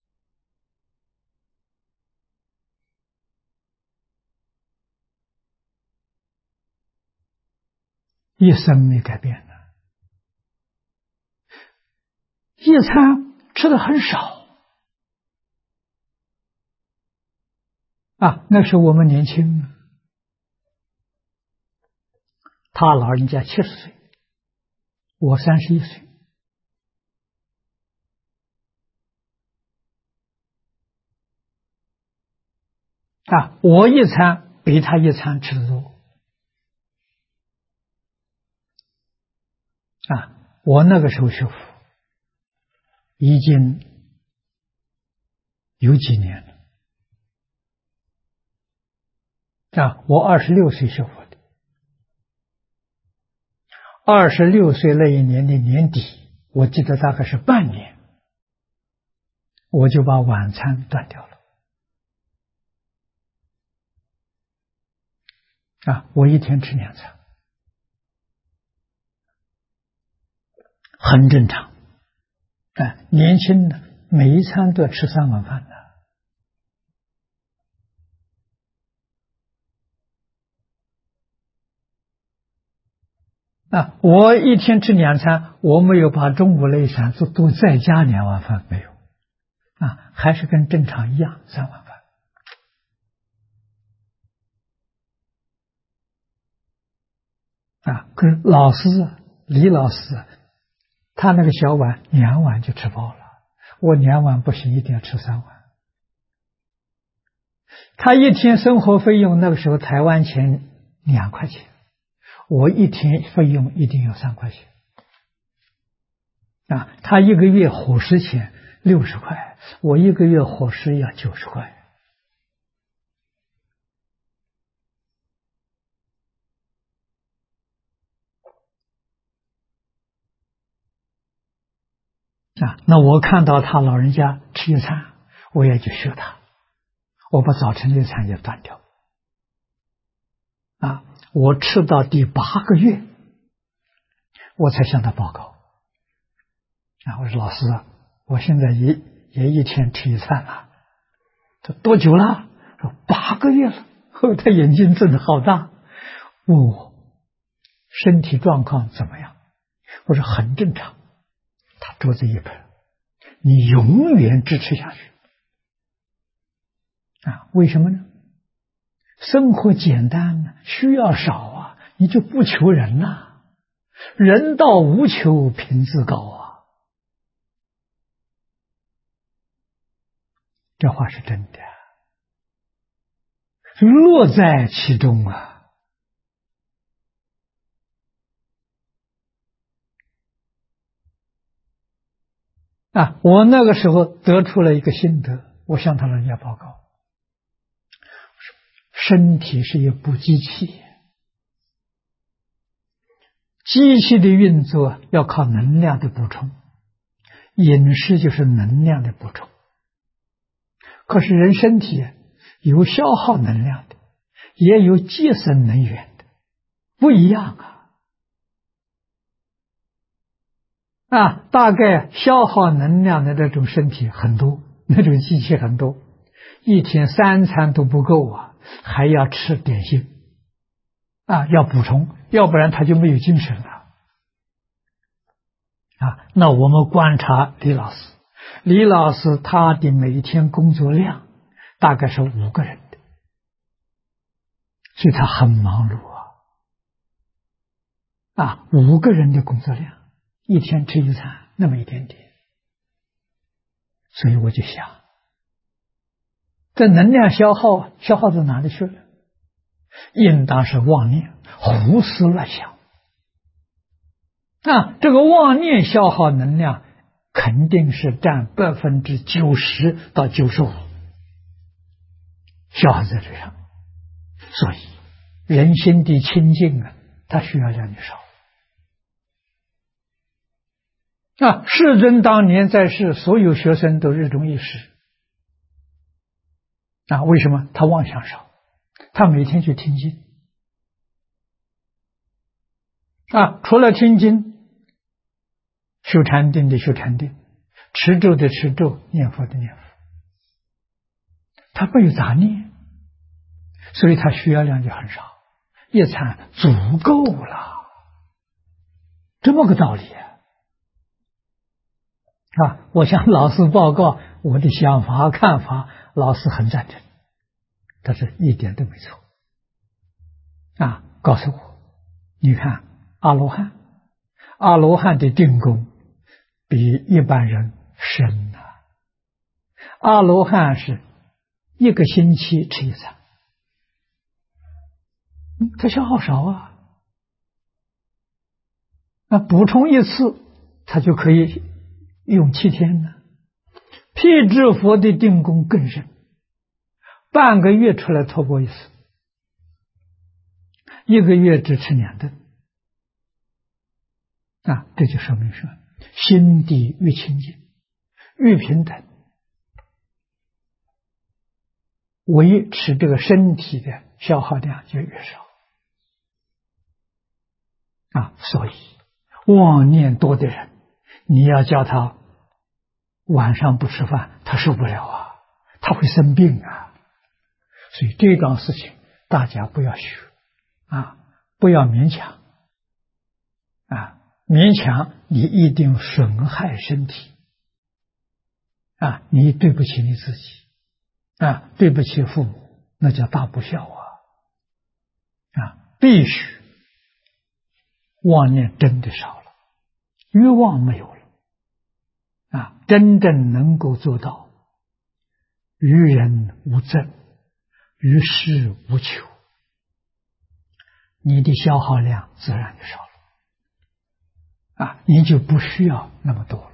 A: 一生没改变的，一餐吃的很少那时候我们年轻，他老人家70岁，我31岁我一餐比他一餐吃的多我那个时候学佛已经有几年了我26岁学佛的，26岁那一年的年底，我记得大概是半年，我就把晚餐断掉了我一天吃2餐，很正常年轻的每一餐都要吃3碗饭的我一天吃2餐，我没有把中午那一餐都再加2碗饭，没有还是跟正常一样3碗饭可是老师李老师他那个小碗2碗就吃饱了，我2碗不行，一定要吃3碗。他一天生活费用那个时候台湾钱2块钱，我一天费用一定要3块钱他一个月伙食钱60块，我一个月伙食要90块那我看到他老人家吃一餐，我也就学他，我把早晨这餐也断掉我吃到第8个月，我才向他报告我说老师我现在也一天吃一餐了，这多久了？说8个月了。他眼睛睁得好大，问我身体状况怎么样？我说很正常。他桌子一拍，你永远支持下去为什么呢？生活简单需要少你就不求人呐，人道无求，品自高啊。这话是真的，乐在其中啊。我那个时候得出了一个心得，我向他人家报告：身体是一部机器，机器的运作要靠能量的补充，饮食就是能量的补充。可是人身体有消耗能量的，也有节省能源的，不一样大概消耗能量的那种身体很多，那种机器很多，一天3餐都不够还要吃点心要补充，要不然他就没有精神了那我们观察李老师，李老师他的每天工作量大概是5个人的，所以他很忙碌5个人的工作量，一天吃1餐那么一点点，所以我就想，这能量消耗到哪里去了？应当是妄念，胡思乱想这个妄念消耗能量肯定是占90%到95%，消耗在这上。所以人心的清净它需要量的少世尊当年在世，所有学生都日中一时为什么？他妄想少，他每天去听经除了听经，修禅定的修禅定，持咒的持咒，念佛的念佛，他没有杂念，所以他需要量就很少，一餐足够了，这么个道理我向老师报告我的想法看法，老师很赞成，但是一点都没错告诉我，你看阿罗汉的定功比一般人深阿罗汉是1个星期吃1餐，他消耗少那补充1次他就可以用7天呢。辟支佛的定功更深，半个月出来托钵1次，1个月只吃2顿这就说明说心地越清净越平等，维持这个身体的消耗量就越少所以妄念多的人，你要叫他晚上不吃饭，他受不了他会生病所以这桩事情大家不要学不要勉强勉强你一定损害身体你对不起你自己对不起父母，那叫大不孝必须妄念真的少了，欲望没有了真正能够做到于人无憎，于事无求，你的消耗量自然就少了你就不需要那么多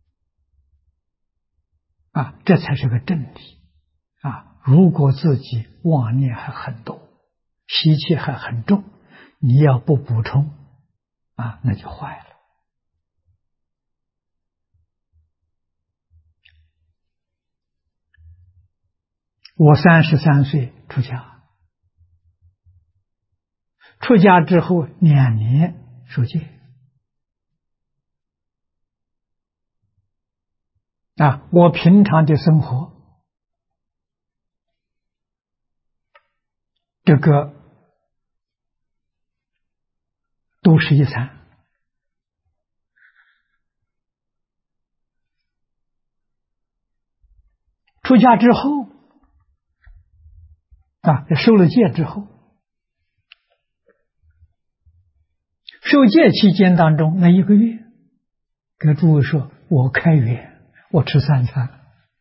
A: 了这才是个真理如果自己妄念还很多，习气还很重，你要不补充那就坏了。我33岁出家，出家之后2年受戒我平常的生活这个都是1餐，出家之后受了戒之后， 受戒期间当中那1个月，给诸位说，我开源，我吃3餐。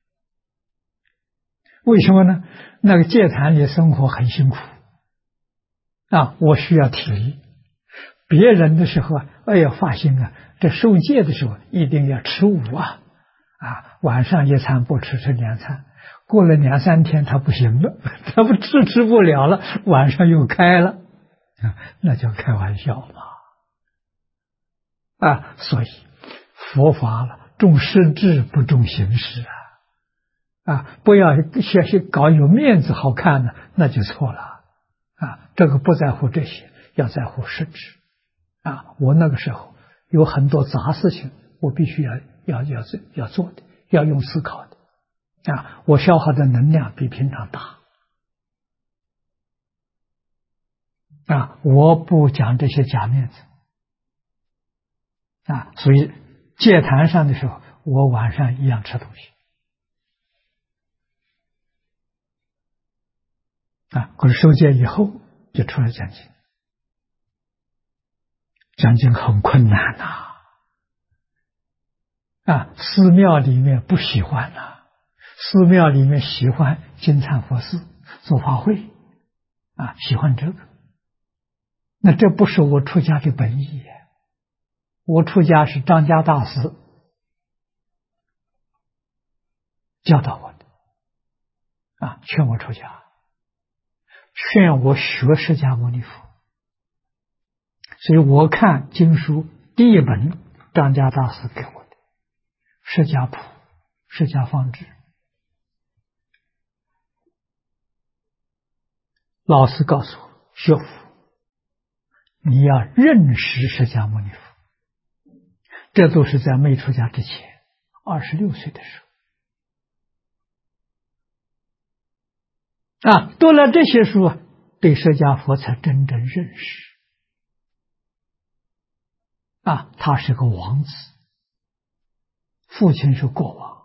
A: 为什么呢？那个戒坛里生活很辛苦我需要体力。别人的时候哎呀发心这受戒的时候一定要吃午晚上1餐不吃，吃2餐。过了2、3天他不行了，他不吃不了了，晚上又开了那叫开玩笑嘛所以佛法了，重实质不重形式不要搞有面子好看的，那就错了这个不在乎这些，要在乎实质我那个时候有很多杂事情，我必须要做的，要用思考的我消耗的能量比平常大我不讲这些假面子所以戒坛上的时候，我晚上一样吃东西可是受戒以后就出来讲经，讲经很困难寺庙里面不喜欢寺庙里面喜欢金忏佛寺做法会喜欢这个。那这不是我出家的本意我出家是张家大师教导我的劝我出家，劝我学释迦牟尼佛。所以我看经书第一本张家大师给我的释迦谱、释迦方志，老师告诉我，学佛你要认识释迦牟尼佛，这都是在没出家之前，26岁的时候读了这些书对释迦佛才真正认识他是个王子，父亲是国王，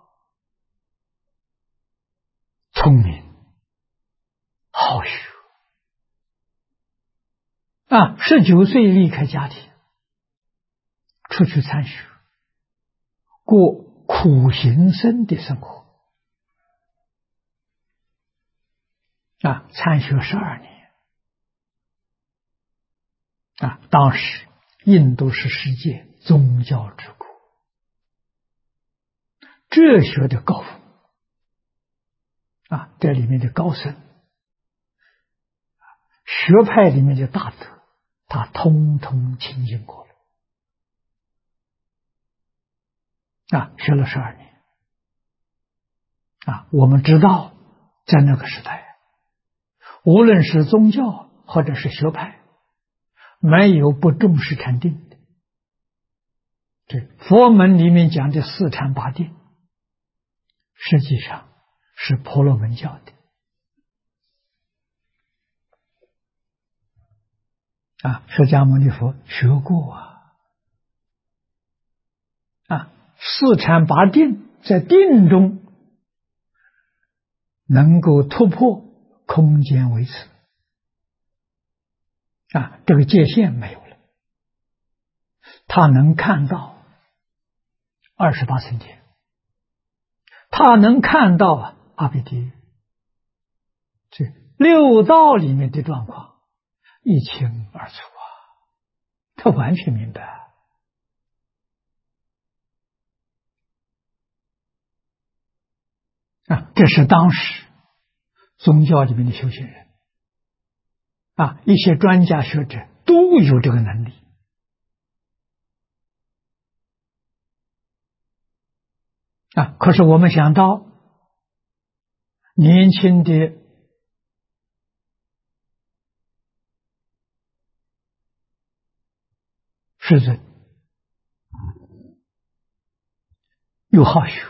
A: 聪明好学19岁离开家庭出去参学，过苦行僧的生活参学12年当时印度是世界宗教之国，哲学的高峰这里面的高僧，学派里面的大德，他通通亲近过了学了12年我们知道在那个时代，无论是宗教或者是学派，没有不重视禅定的。这佛门里面讲的4禅8定，实际上是婆罗门教的释迦牟尼佛学过4禅8定，在定中能够突破空间维持这个界限没有了，他能看到28层天，他能看到阿鼻地狱，这6道里面的状况一清二楚他完全明白这是当时宗教里面的修行人一些专家学者都有这个能力可是我们想到年轻的师尊又好学，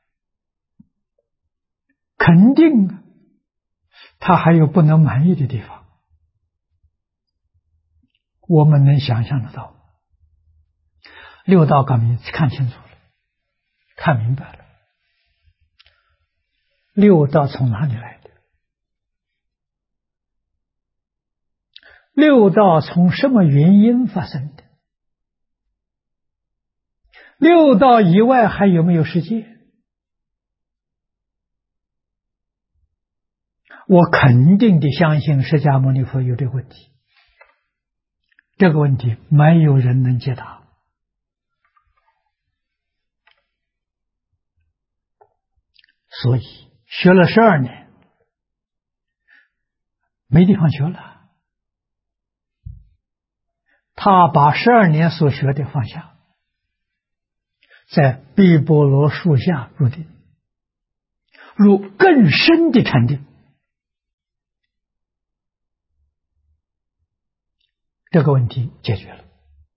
A: 肯定他还有不能满意的地方，我们能想象得到。6道纲领看清楚了，看明白了，6道从哪里来的？6道从什么原因发生的？ 六道以外还有没有世界？我肯定的相信释迦牟尼佛有这个问题，这个问题没有人能解答。所以学了12年，没地方学了，他把12年所学的放下，在毗波罗树下入定，入更深的禅定。这个问题解决了。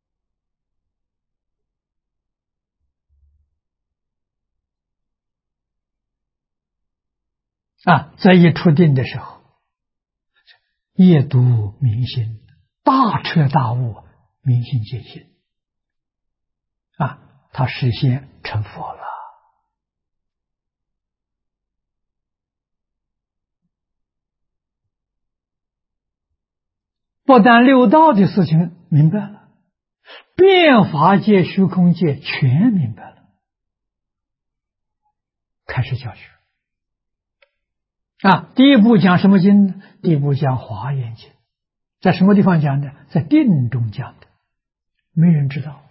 A: 在一出定的时候，夜读明心，大彻大悟，明心见性。他实现成佛了。不但六道的事情明白了，变法界、虚空界全明白了，开始教学。第一部讲什么经呢？第一部讲华严经，在什么地方讲的？在定中讲的，没人知道。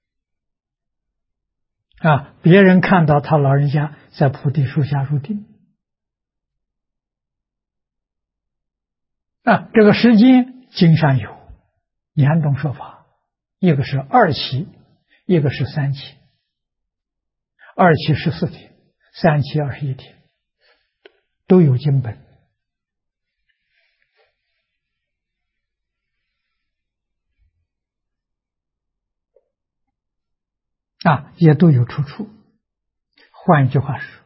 A: 别人看到他老人家在菩提树下入定。这个时间经上有2种说法，一个是2期，一个是3期。2期14天，3期21天，都有经本。也都有出处。换一句话说，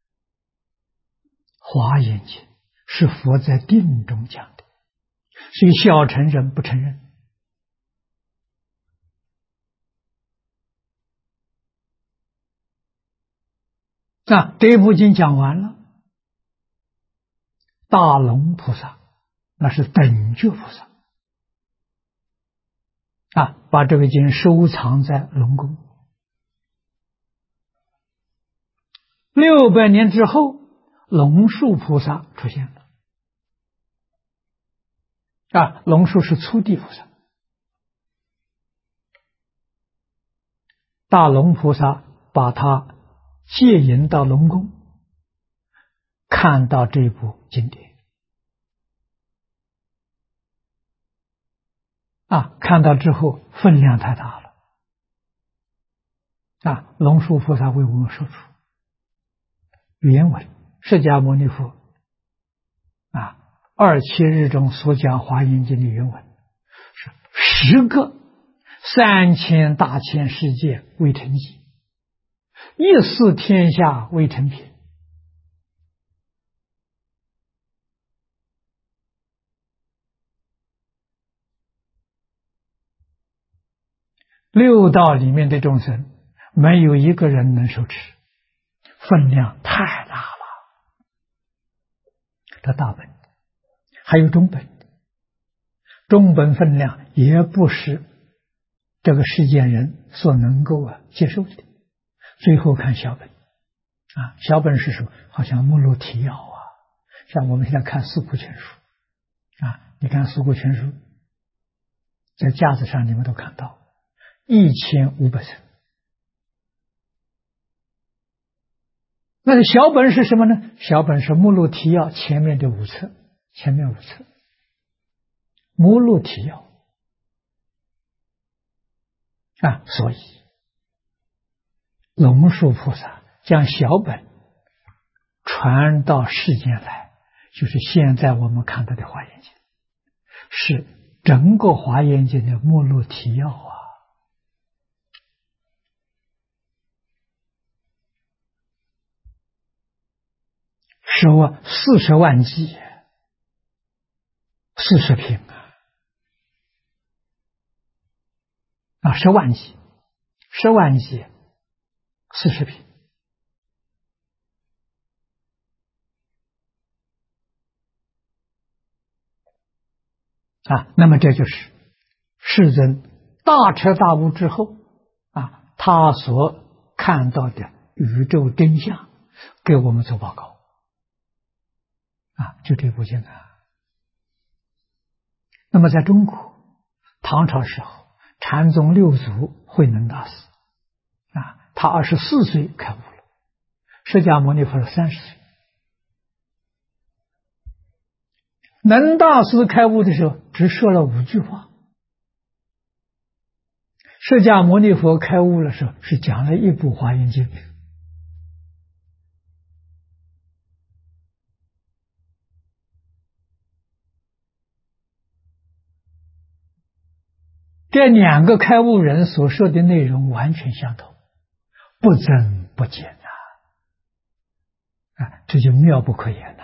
A: 华严经是佛在定中讲的，所以小乘人不承认。这一部经讲完了，大龙菩萨那是等觉菩萨把这个经收藏在龙宫。600年之后，龙树菩萨出现了。龙树是初地菩萨，大龙菩萨把他接引到龙宫，看到这部经典，看到之后分量太大了，龙树菩萨为我们说出原文，释迦牟尼佛27日中所讲华严经的原文是10个3000大千世界为成绩，14天下为成品。六道里面的众生，没有一个人能受持，分量太大了。这大本还有中本，中本分量也不是这个世间人所能够接受的。最后看小本小本是什么？好像目录提要像我们现在看四库全书你看四库全书在架子上你们都看到1500册。那个小本是什么呢？小本是目录提要前面的5册，前面5册目录提要所以龙树菩萨将小本传到世间来，就是现在我们看到的华严经，是整个华严经的目录提要说40万计40品10万计10万计40品那么这就是世尊大彻大悟之后他所看到的宇宙真相，给我们做报告就这部经啊。那么在中国唐朝时候，禅宗六祖慧能大师他24岁开悟了，释迦牟尼佛是30岁。能大师开悟的时候只说了5句话，释迦牟尼佛开悟的时候是讲了一部《华严经》。这2个开悟人所说的内容完全相同，不增不减这就妙不可言了。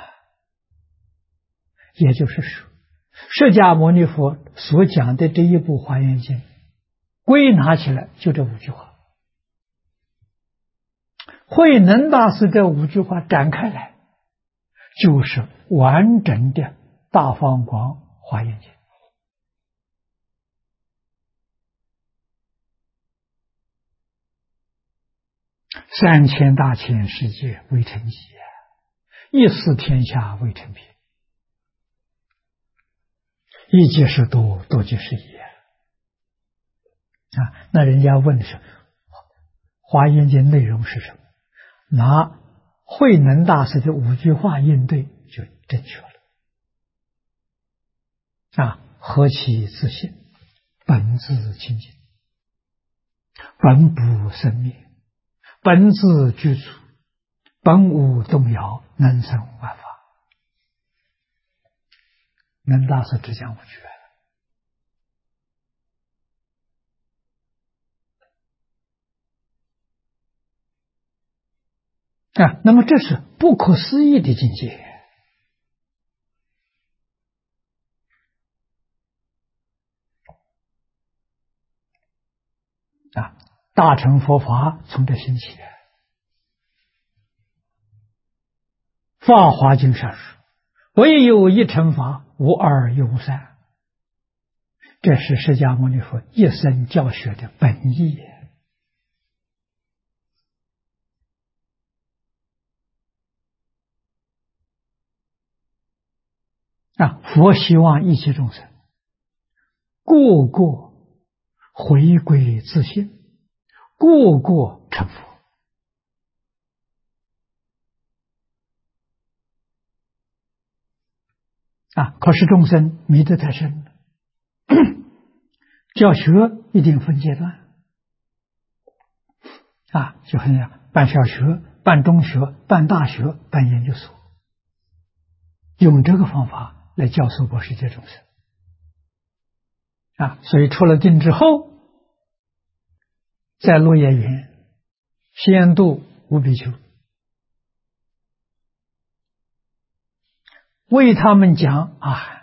A: 也就是说，释迦牟尼佛所讲的这一部《华严经》，归纳起来就这5句话。慧能大师这5句话展开来，就是完整的大方广华严经。3000大千世界未成极一思天下未成片，一即是多，多即是一那人家问的是华严经内容是什么，拿慧能大师的5句话应对就正确了何其自信，本自清净，本不生灭，本自具足，本无动摇，能生万法。能大师只讲5句那么这是不可思议的境界大乘佛法从这兴起。法华经上说，唯有一乘法，无二又无三。这是释迦牟尼佛一生教学的本意佛希望一切众生个个回归自性，个个成佛可是众生迷得太深了教学一定分阶段就很像办小学、办中学、办大学、办研究所，用这个方法来教授过世界众生所以出了定之后，在落叶园先度5比丘，为他们讲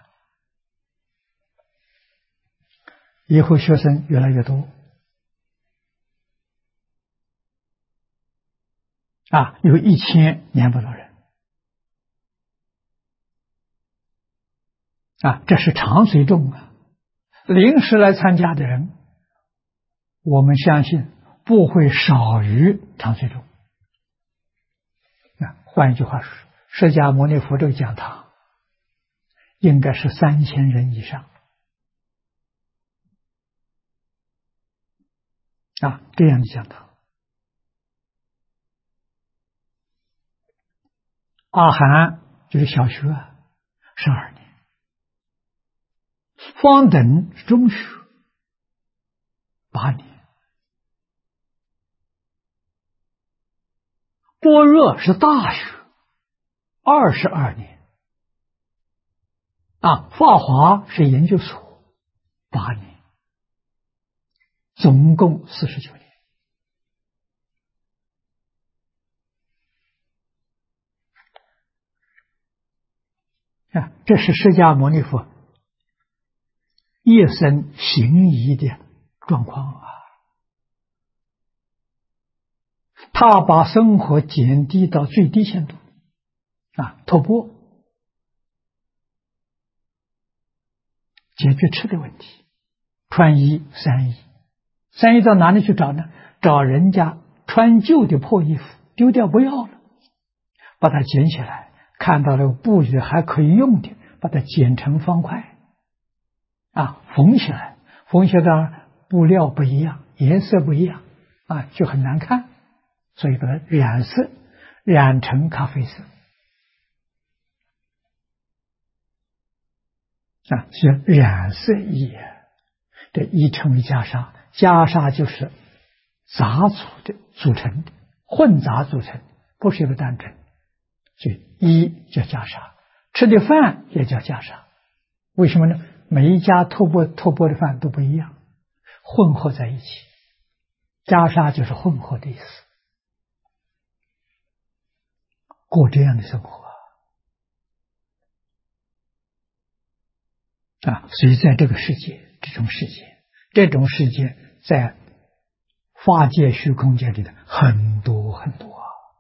A: 以后学生越来越多有1200多人这是常随众临时来参加的人，我们相信不会少于常随众换一句话说，释迦牟尼佛这个讲堂应该是3000人以上这样的讲堂。阿含就是小学12年，方等是中学8年，般若是大学22年法华是研究所8年，总共49年这是释迦牟尼佛一生行仪的状况他把生活减低到最低限度托钵解决吃的问题，穿衣3衣，3衣到哪里去找呢？ 找人家穿旧的破衣服丢掉不要了，把它捡起来，看到这个布里还可以用的，把它剪成方块，缝起来，缝起来布料不一样，颜色不一样，就很难看，所以把它染色，染成咖啡色，是染色衣，这衣称为袈裟，袈裟就是杂组的组成的，混杂组成，不是一个单纯，所以衣叫袈裟，吃的饭也叫袈裟。为什么呢？每一家托钵的饭都不一样，混合在一起，袈裟就是混合的意思。过这样的生活所以在这个世界，这种世界在法界虚空界里的很多很多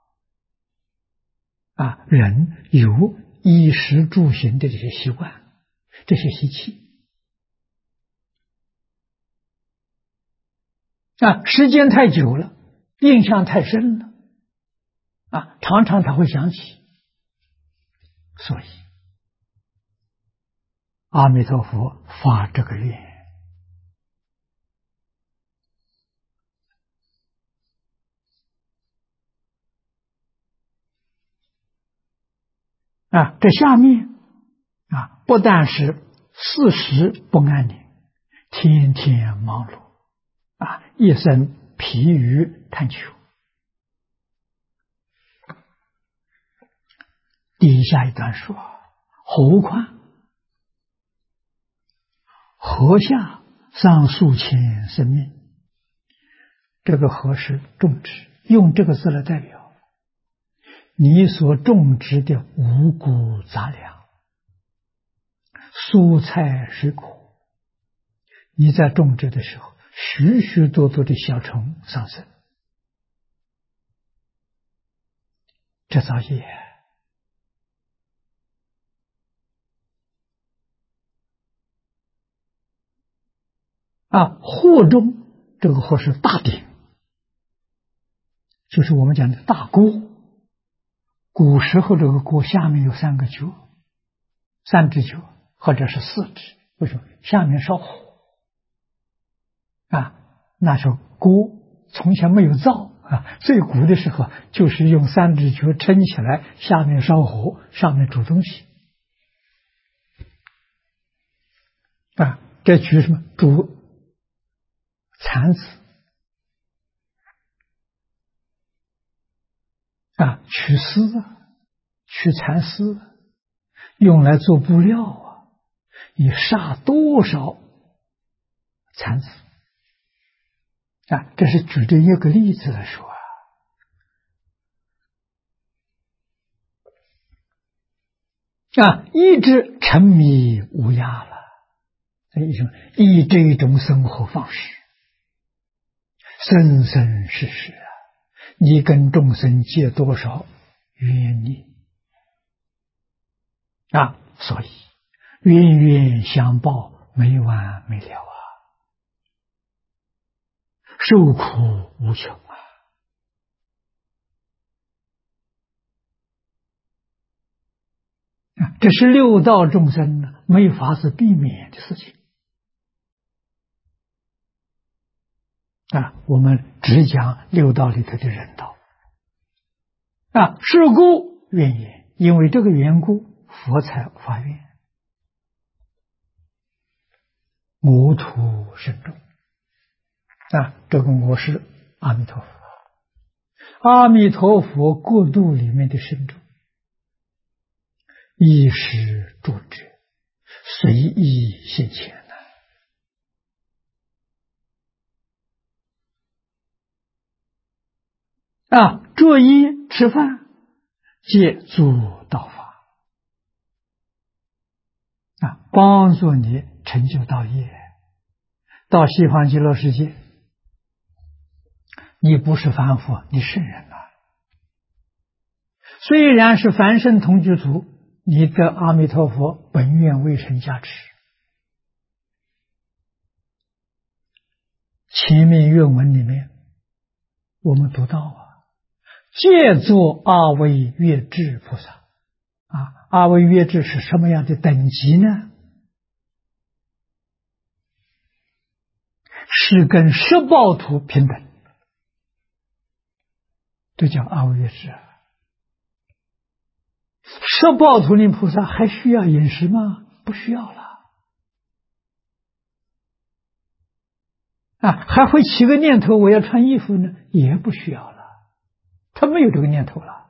A: 人有衣食住行的这些习惯，这些习气时间太久了，印象太深了常常他会想起，所以阿弥陀佛发这个愿这下面不但是事时不安宁，天天忙碌一生疲于探求。底下一段说，何况河下上数千生命，这个河是种植，用这个字来代表你所种植的五谷杂粮、蔬菜水果，你在种植的时候，许许多多的小虫上升，这造业祸中，这个祸是大鼎，就是我们讲的大锅。古时候这个锅下面有3个脚，3只脚或者是4只，为什么？下面烧火那时候锅从前没有灶最古的时候就是用3只脚撑起来，下面烧火，上面煮东西这取什么？煮蚕丝取丝取蚕丝，用来做布料你杀多少蚕丝这是举这一个例子来说一直沉迷无涯了，以这一种生活方式生生世世你跟众生结多少冤孽所以冤冤相报没完没了受苦无穷这是六道众生没法子避免的事情我们只讲六道里头的人道是故愿也，因为这个缘故，佛才发愿我土深重这个我是阿弥陀佛，阿弥陀佛国度里面的深重，衣食住者随意现前着衣吃饭皆诸道法帮助你成就道业。到西方极乐世界，你不是凡夫，你圣人虽然是凡圣同居土，你的阿弥陀佛本愿未成加持。前面原文里面我们读到啊，借作阿惟越致菩萨啊，阿惟越致是什么样的等级呢？是跟十报图平等，这叫阿惟越致啊。十报图林菩萨还需要饮食吗？不需要了啊！还会起个念头我要穿衣服呢？也不需要了，他没有这个念头了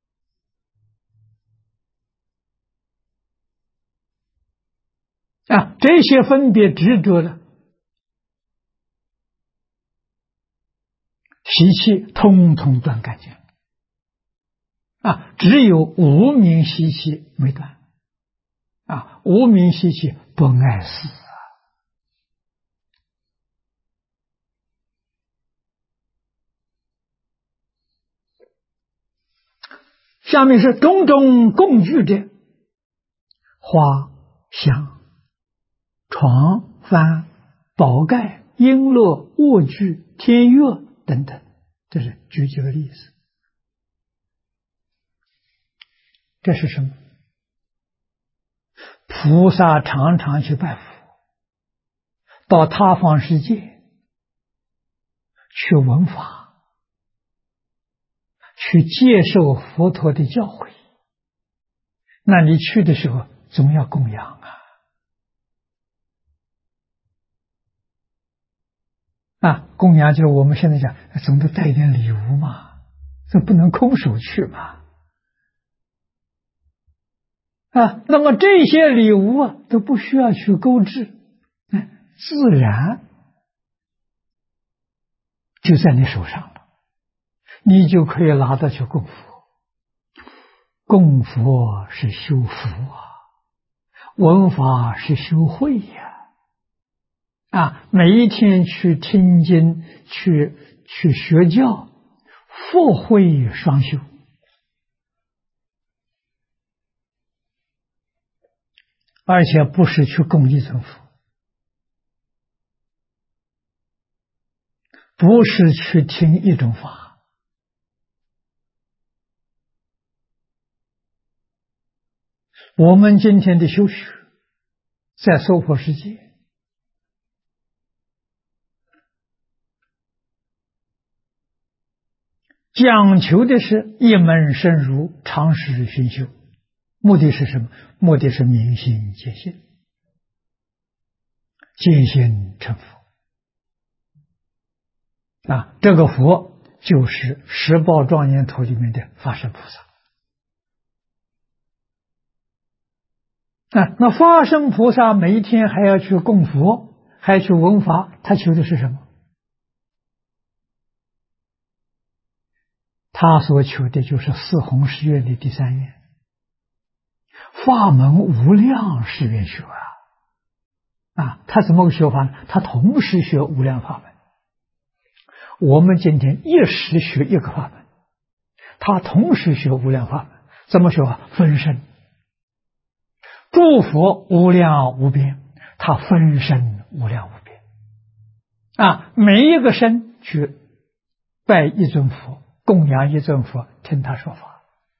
A: 啊！这些分别执着的习气通通断干净啊！只有无明习气没断啊！无明习气不碍事啊！下面是种种共具者，花香床幡宝盖璎珞卧具天乐等等，这是举几个例子。这是什么？菩萨常常去拜佛，到他方世界去闻法，去接受佛陀的教诲。那你去的时候总要供养啊！供养就是我们现在讲，总得带一点礼物嘛，这不能空手去嘛。那么这些礼物啊，都不需要去购置，自然就在你手上了，你就可以拿到去供佛。供佛是修福啊，闻法是修慧呀。每一天去听经，去学教，佛慧双修。而且不是去供一尊佛，不是去听一种法，我们今天的修学在娑婆世界讲求的是一门深入，长时熏修。目的是什么？目的是明心见性，见性成佛这个佛就是十报庄严图里面的法身菩萨那法身菩萨每一天还要去供佛，还要去闻法，他求的是什么？他所求的就是四弘誓愿的第三愿，法门无量誓愿学他怎么个学法呢？他同时学无量法门。我们今天一时学一个法门，他同时学无量法门，怎么学分身。诸佛无量无边，他分身无量无边每一个身去拜一尊佛，供养一尊佛，听他说法，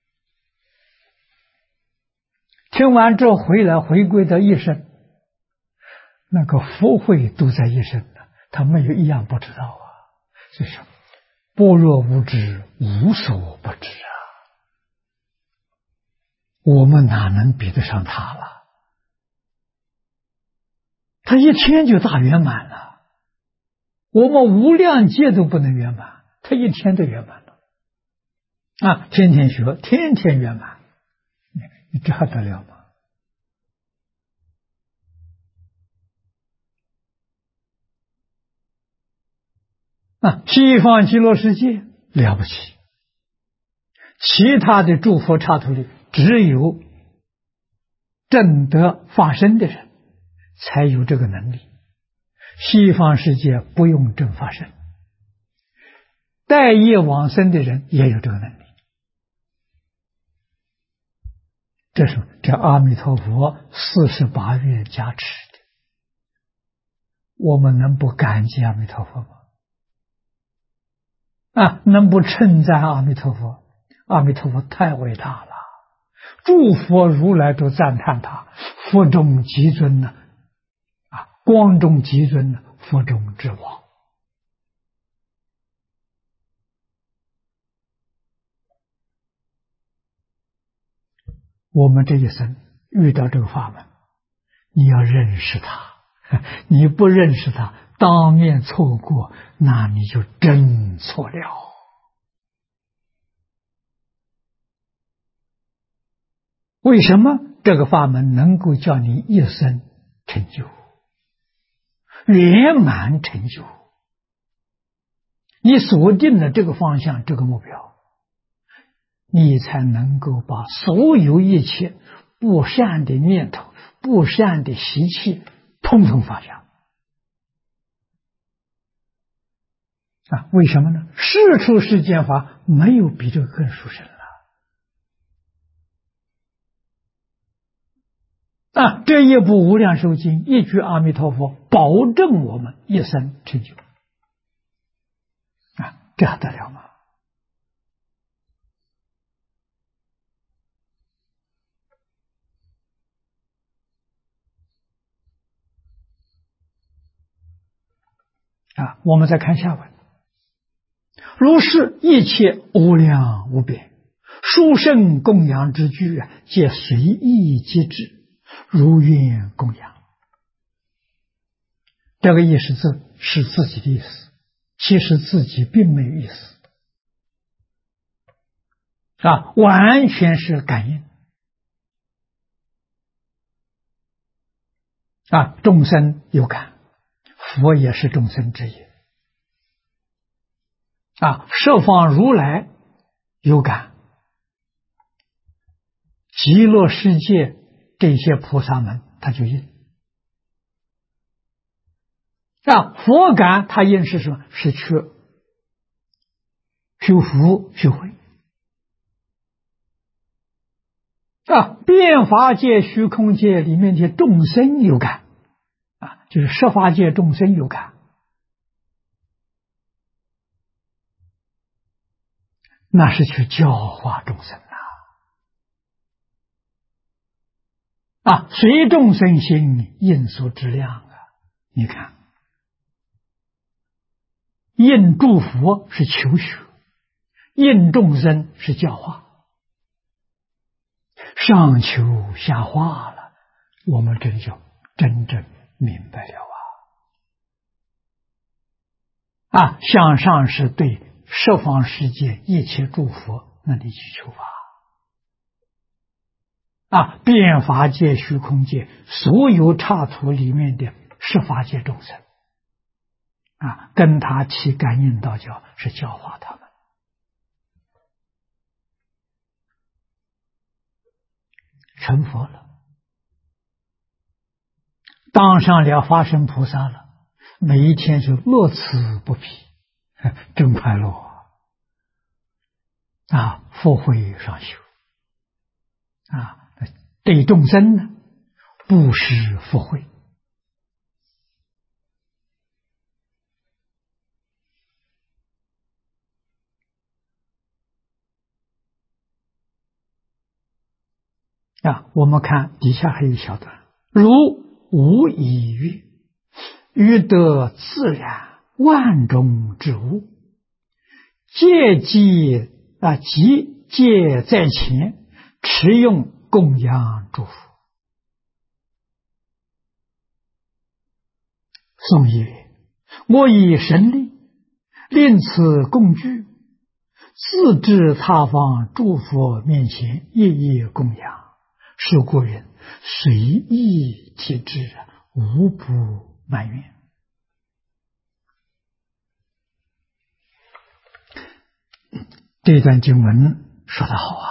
A: 听完之后回归到一身，那个福慧都在一身的，他没有一样不知道所以说般若无知，无所不知我们哪能比得上他了？他一天就大圆满了，我们无量劫都不能圆满，他一天都圆满了天天学，天天圆满，你这还得了吗？西方极乐世界了不起，其他的诸佛刹土里只有证得法身的人才有这个能力，西方世界不用证法身，待业往生的人也有这个能力。这是这阿弥陀佛48愿加持的，我们能不感激阿弥陀佛吗？ 能不称赞阿弥陀佛？阿弥陀佛太伟大了，诸佛如来都赞叹他，佛中极尊呢，光中极尊呢，佛中之王。我们这一生遇到这个法门，你要认识他，你不认识他，当面错过，那你就真错了。为什么这个法门能够叫你一生成就圆满成就？你锁定了这个方向，这个目标，你才能够把所有一切不善的念头、不善的习气统统放下。为什么呢？世出世间法没有比这个更殊胜了。这一部无量寿经，一句阿弥陀佛，保证我们一生成就。这还得了吗？我们再看下文。如是一切无量无边殊胜供养之具，皆随意即至，如愿供养。这个意思是自己的意思，其实自己并没有意思。完全是感应。众生有感，佛也是众生之一。十方如来有感，极乐世界这些菩萨们他就应。佛感他应是什么？是去修福修慧。变法界虚空界里面的众生有感，就是十法界众生有感，那是去教化众生随众生心应所知量你看，应诸佛是求学，应众生是教化，上求下化了，我们这就真正明白了向上是对十方世界一切诸佛那里去求法变法界虚空界所有刹土里面的十法界众生跟他起感应道交，是教化他们。成佛了，当上了法身菩萨了，每一天就乐此不疲，真快乐佛慧上修对众生呢，布施佛慧。我们看底下还有一小段，如无以喻，欲得自然万种之物，皆即皆在前，持用供养诸佛。颂曰：我以神力令此供具，自至他方诸佛面前一一供养，是故人随意体之，无不满愿。这段经文说得好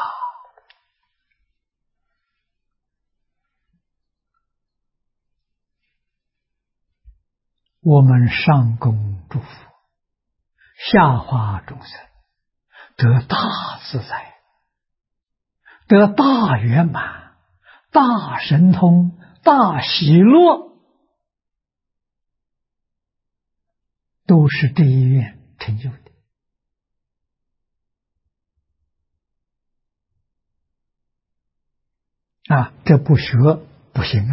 A: 我们上供诸佛，下化众生，得大自在，得大圆满，大神通，大喜乐，都是这一愿成就的这不学不行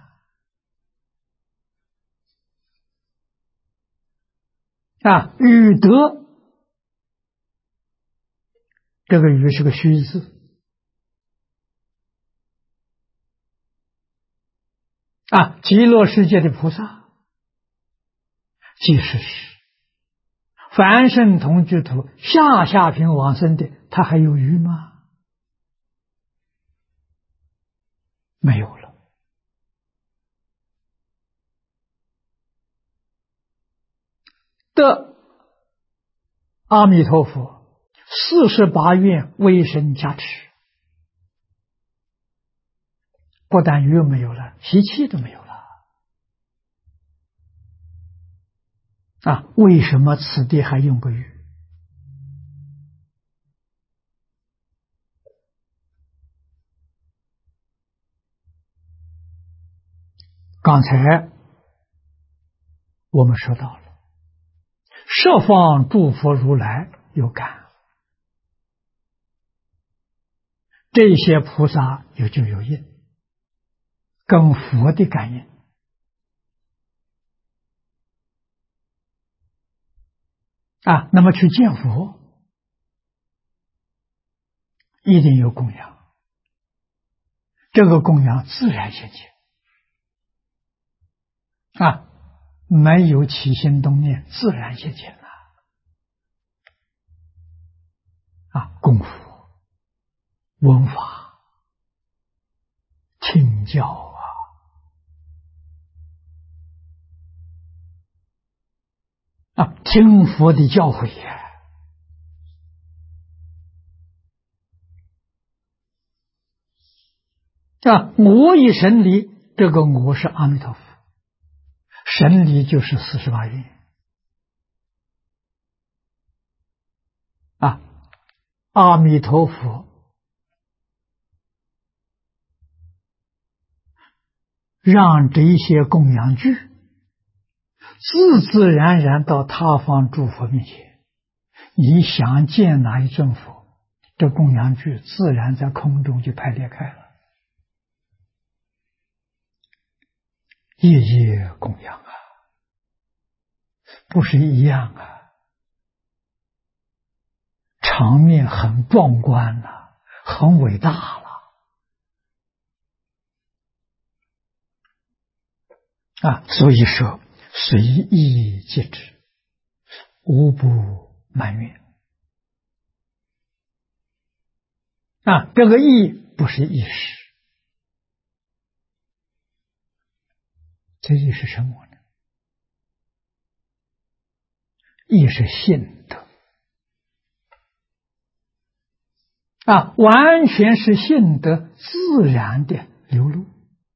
A: 禹德，这个禹是个虚字极乐世界的菩萨，即使是凡圣同居土下品往生的，他还有余吗？没有了。得阿弥陀佛48愿威神加持，不但余没有了，习气都没有了为什么此地还用个余？刚才我们说到了，十方诸佛如来有感，这些菩萨就有应，跟佛的感应那么去见佛，一定有供养，这个供养自然现前没有起心动念，自然现前供佛、闻法、听教听佛的教诲我以神力，这个我是阿弥陀佛，神力就是48愿阿弥陀佛让这些供养具自然到他方诸佛面前，你想见哪一尊佛，这供养具自然在空中就排列开了，夜夜供养不是一样场面很壮观很伟大了所以说随意节制，无不满愿这个意不是意识，这意是什么呢？意是信德完全是信德自然的流露，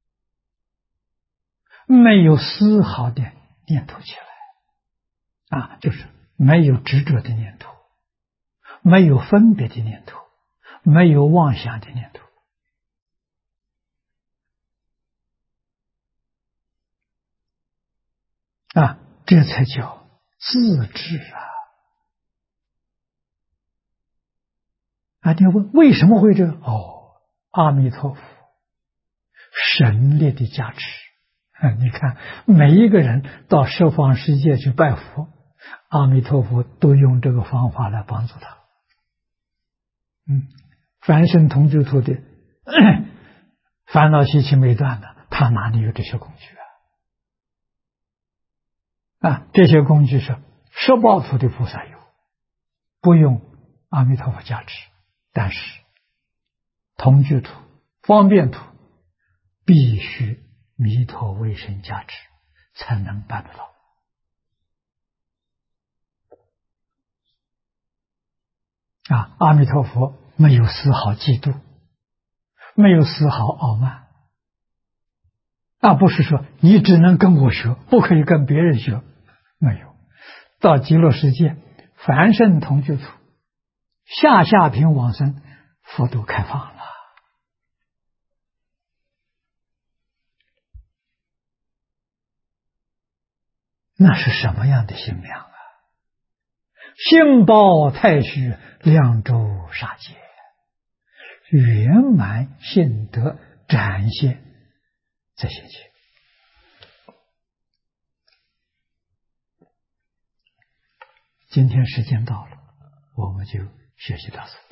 A: 没有丝毫的念头起来就是没有执着的念头，没有分别的念头，没有妄想的念头这才叫自治你问为什么会这样？阿弥陀佛神力的加持你看每一个人到十方世界去拜佛，阿弥陀佛都用这个方法来帮助他凡圣同居土的烦恼习气没断的，他哪里有这些工具这些工具是十报土的菩萨有，不用阿弥陀佛加持，但是同居土、方便土必须弥陀威神加持才能办得到阿弥陀佛没有丝毫嫉妒，没有丝毫傲慢不是说你只能跟我学，不可以跟别人学，没有。到极乐世界凡圣同居土下品往生，佛都开放了那是什么样的心量心包太虚，量周杀劫，圆满性德展现这些情。今天时间到了，我们就学习到此。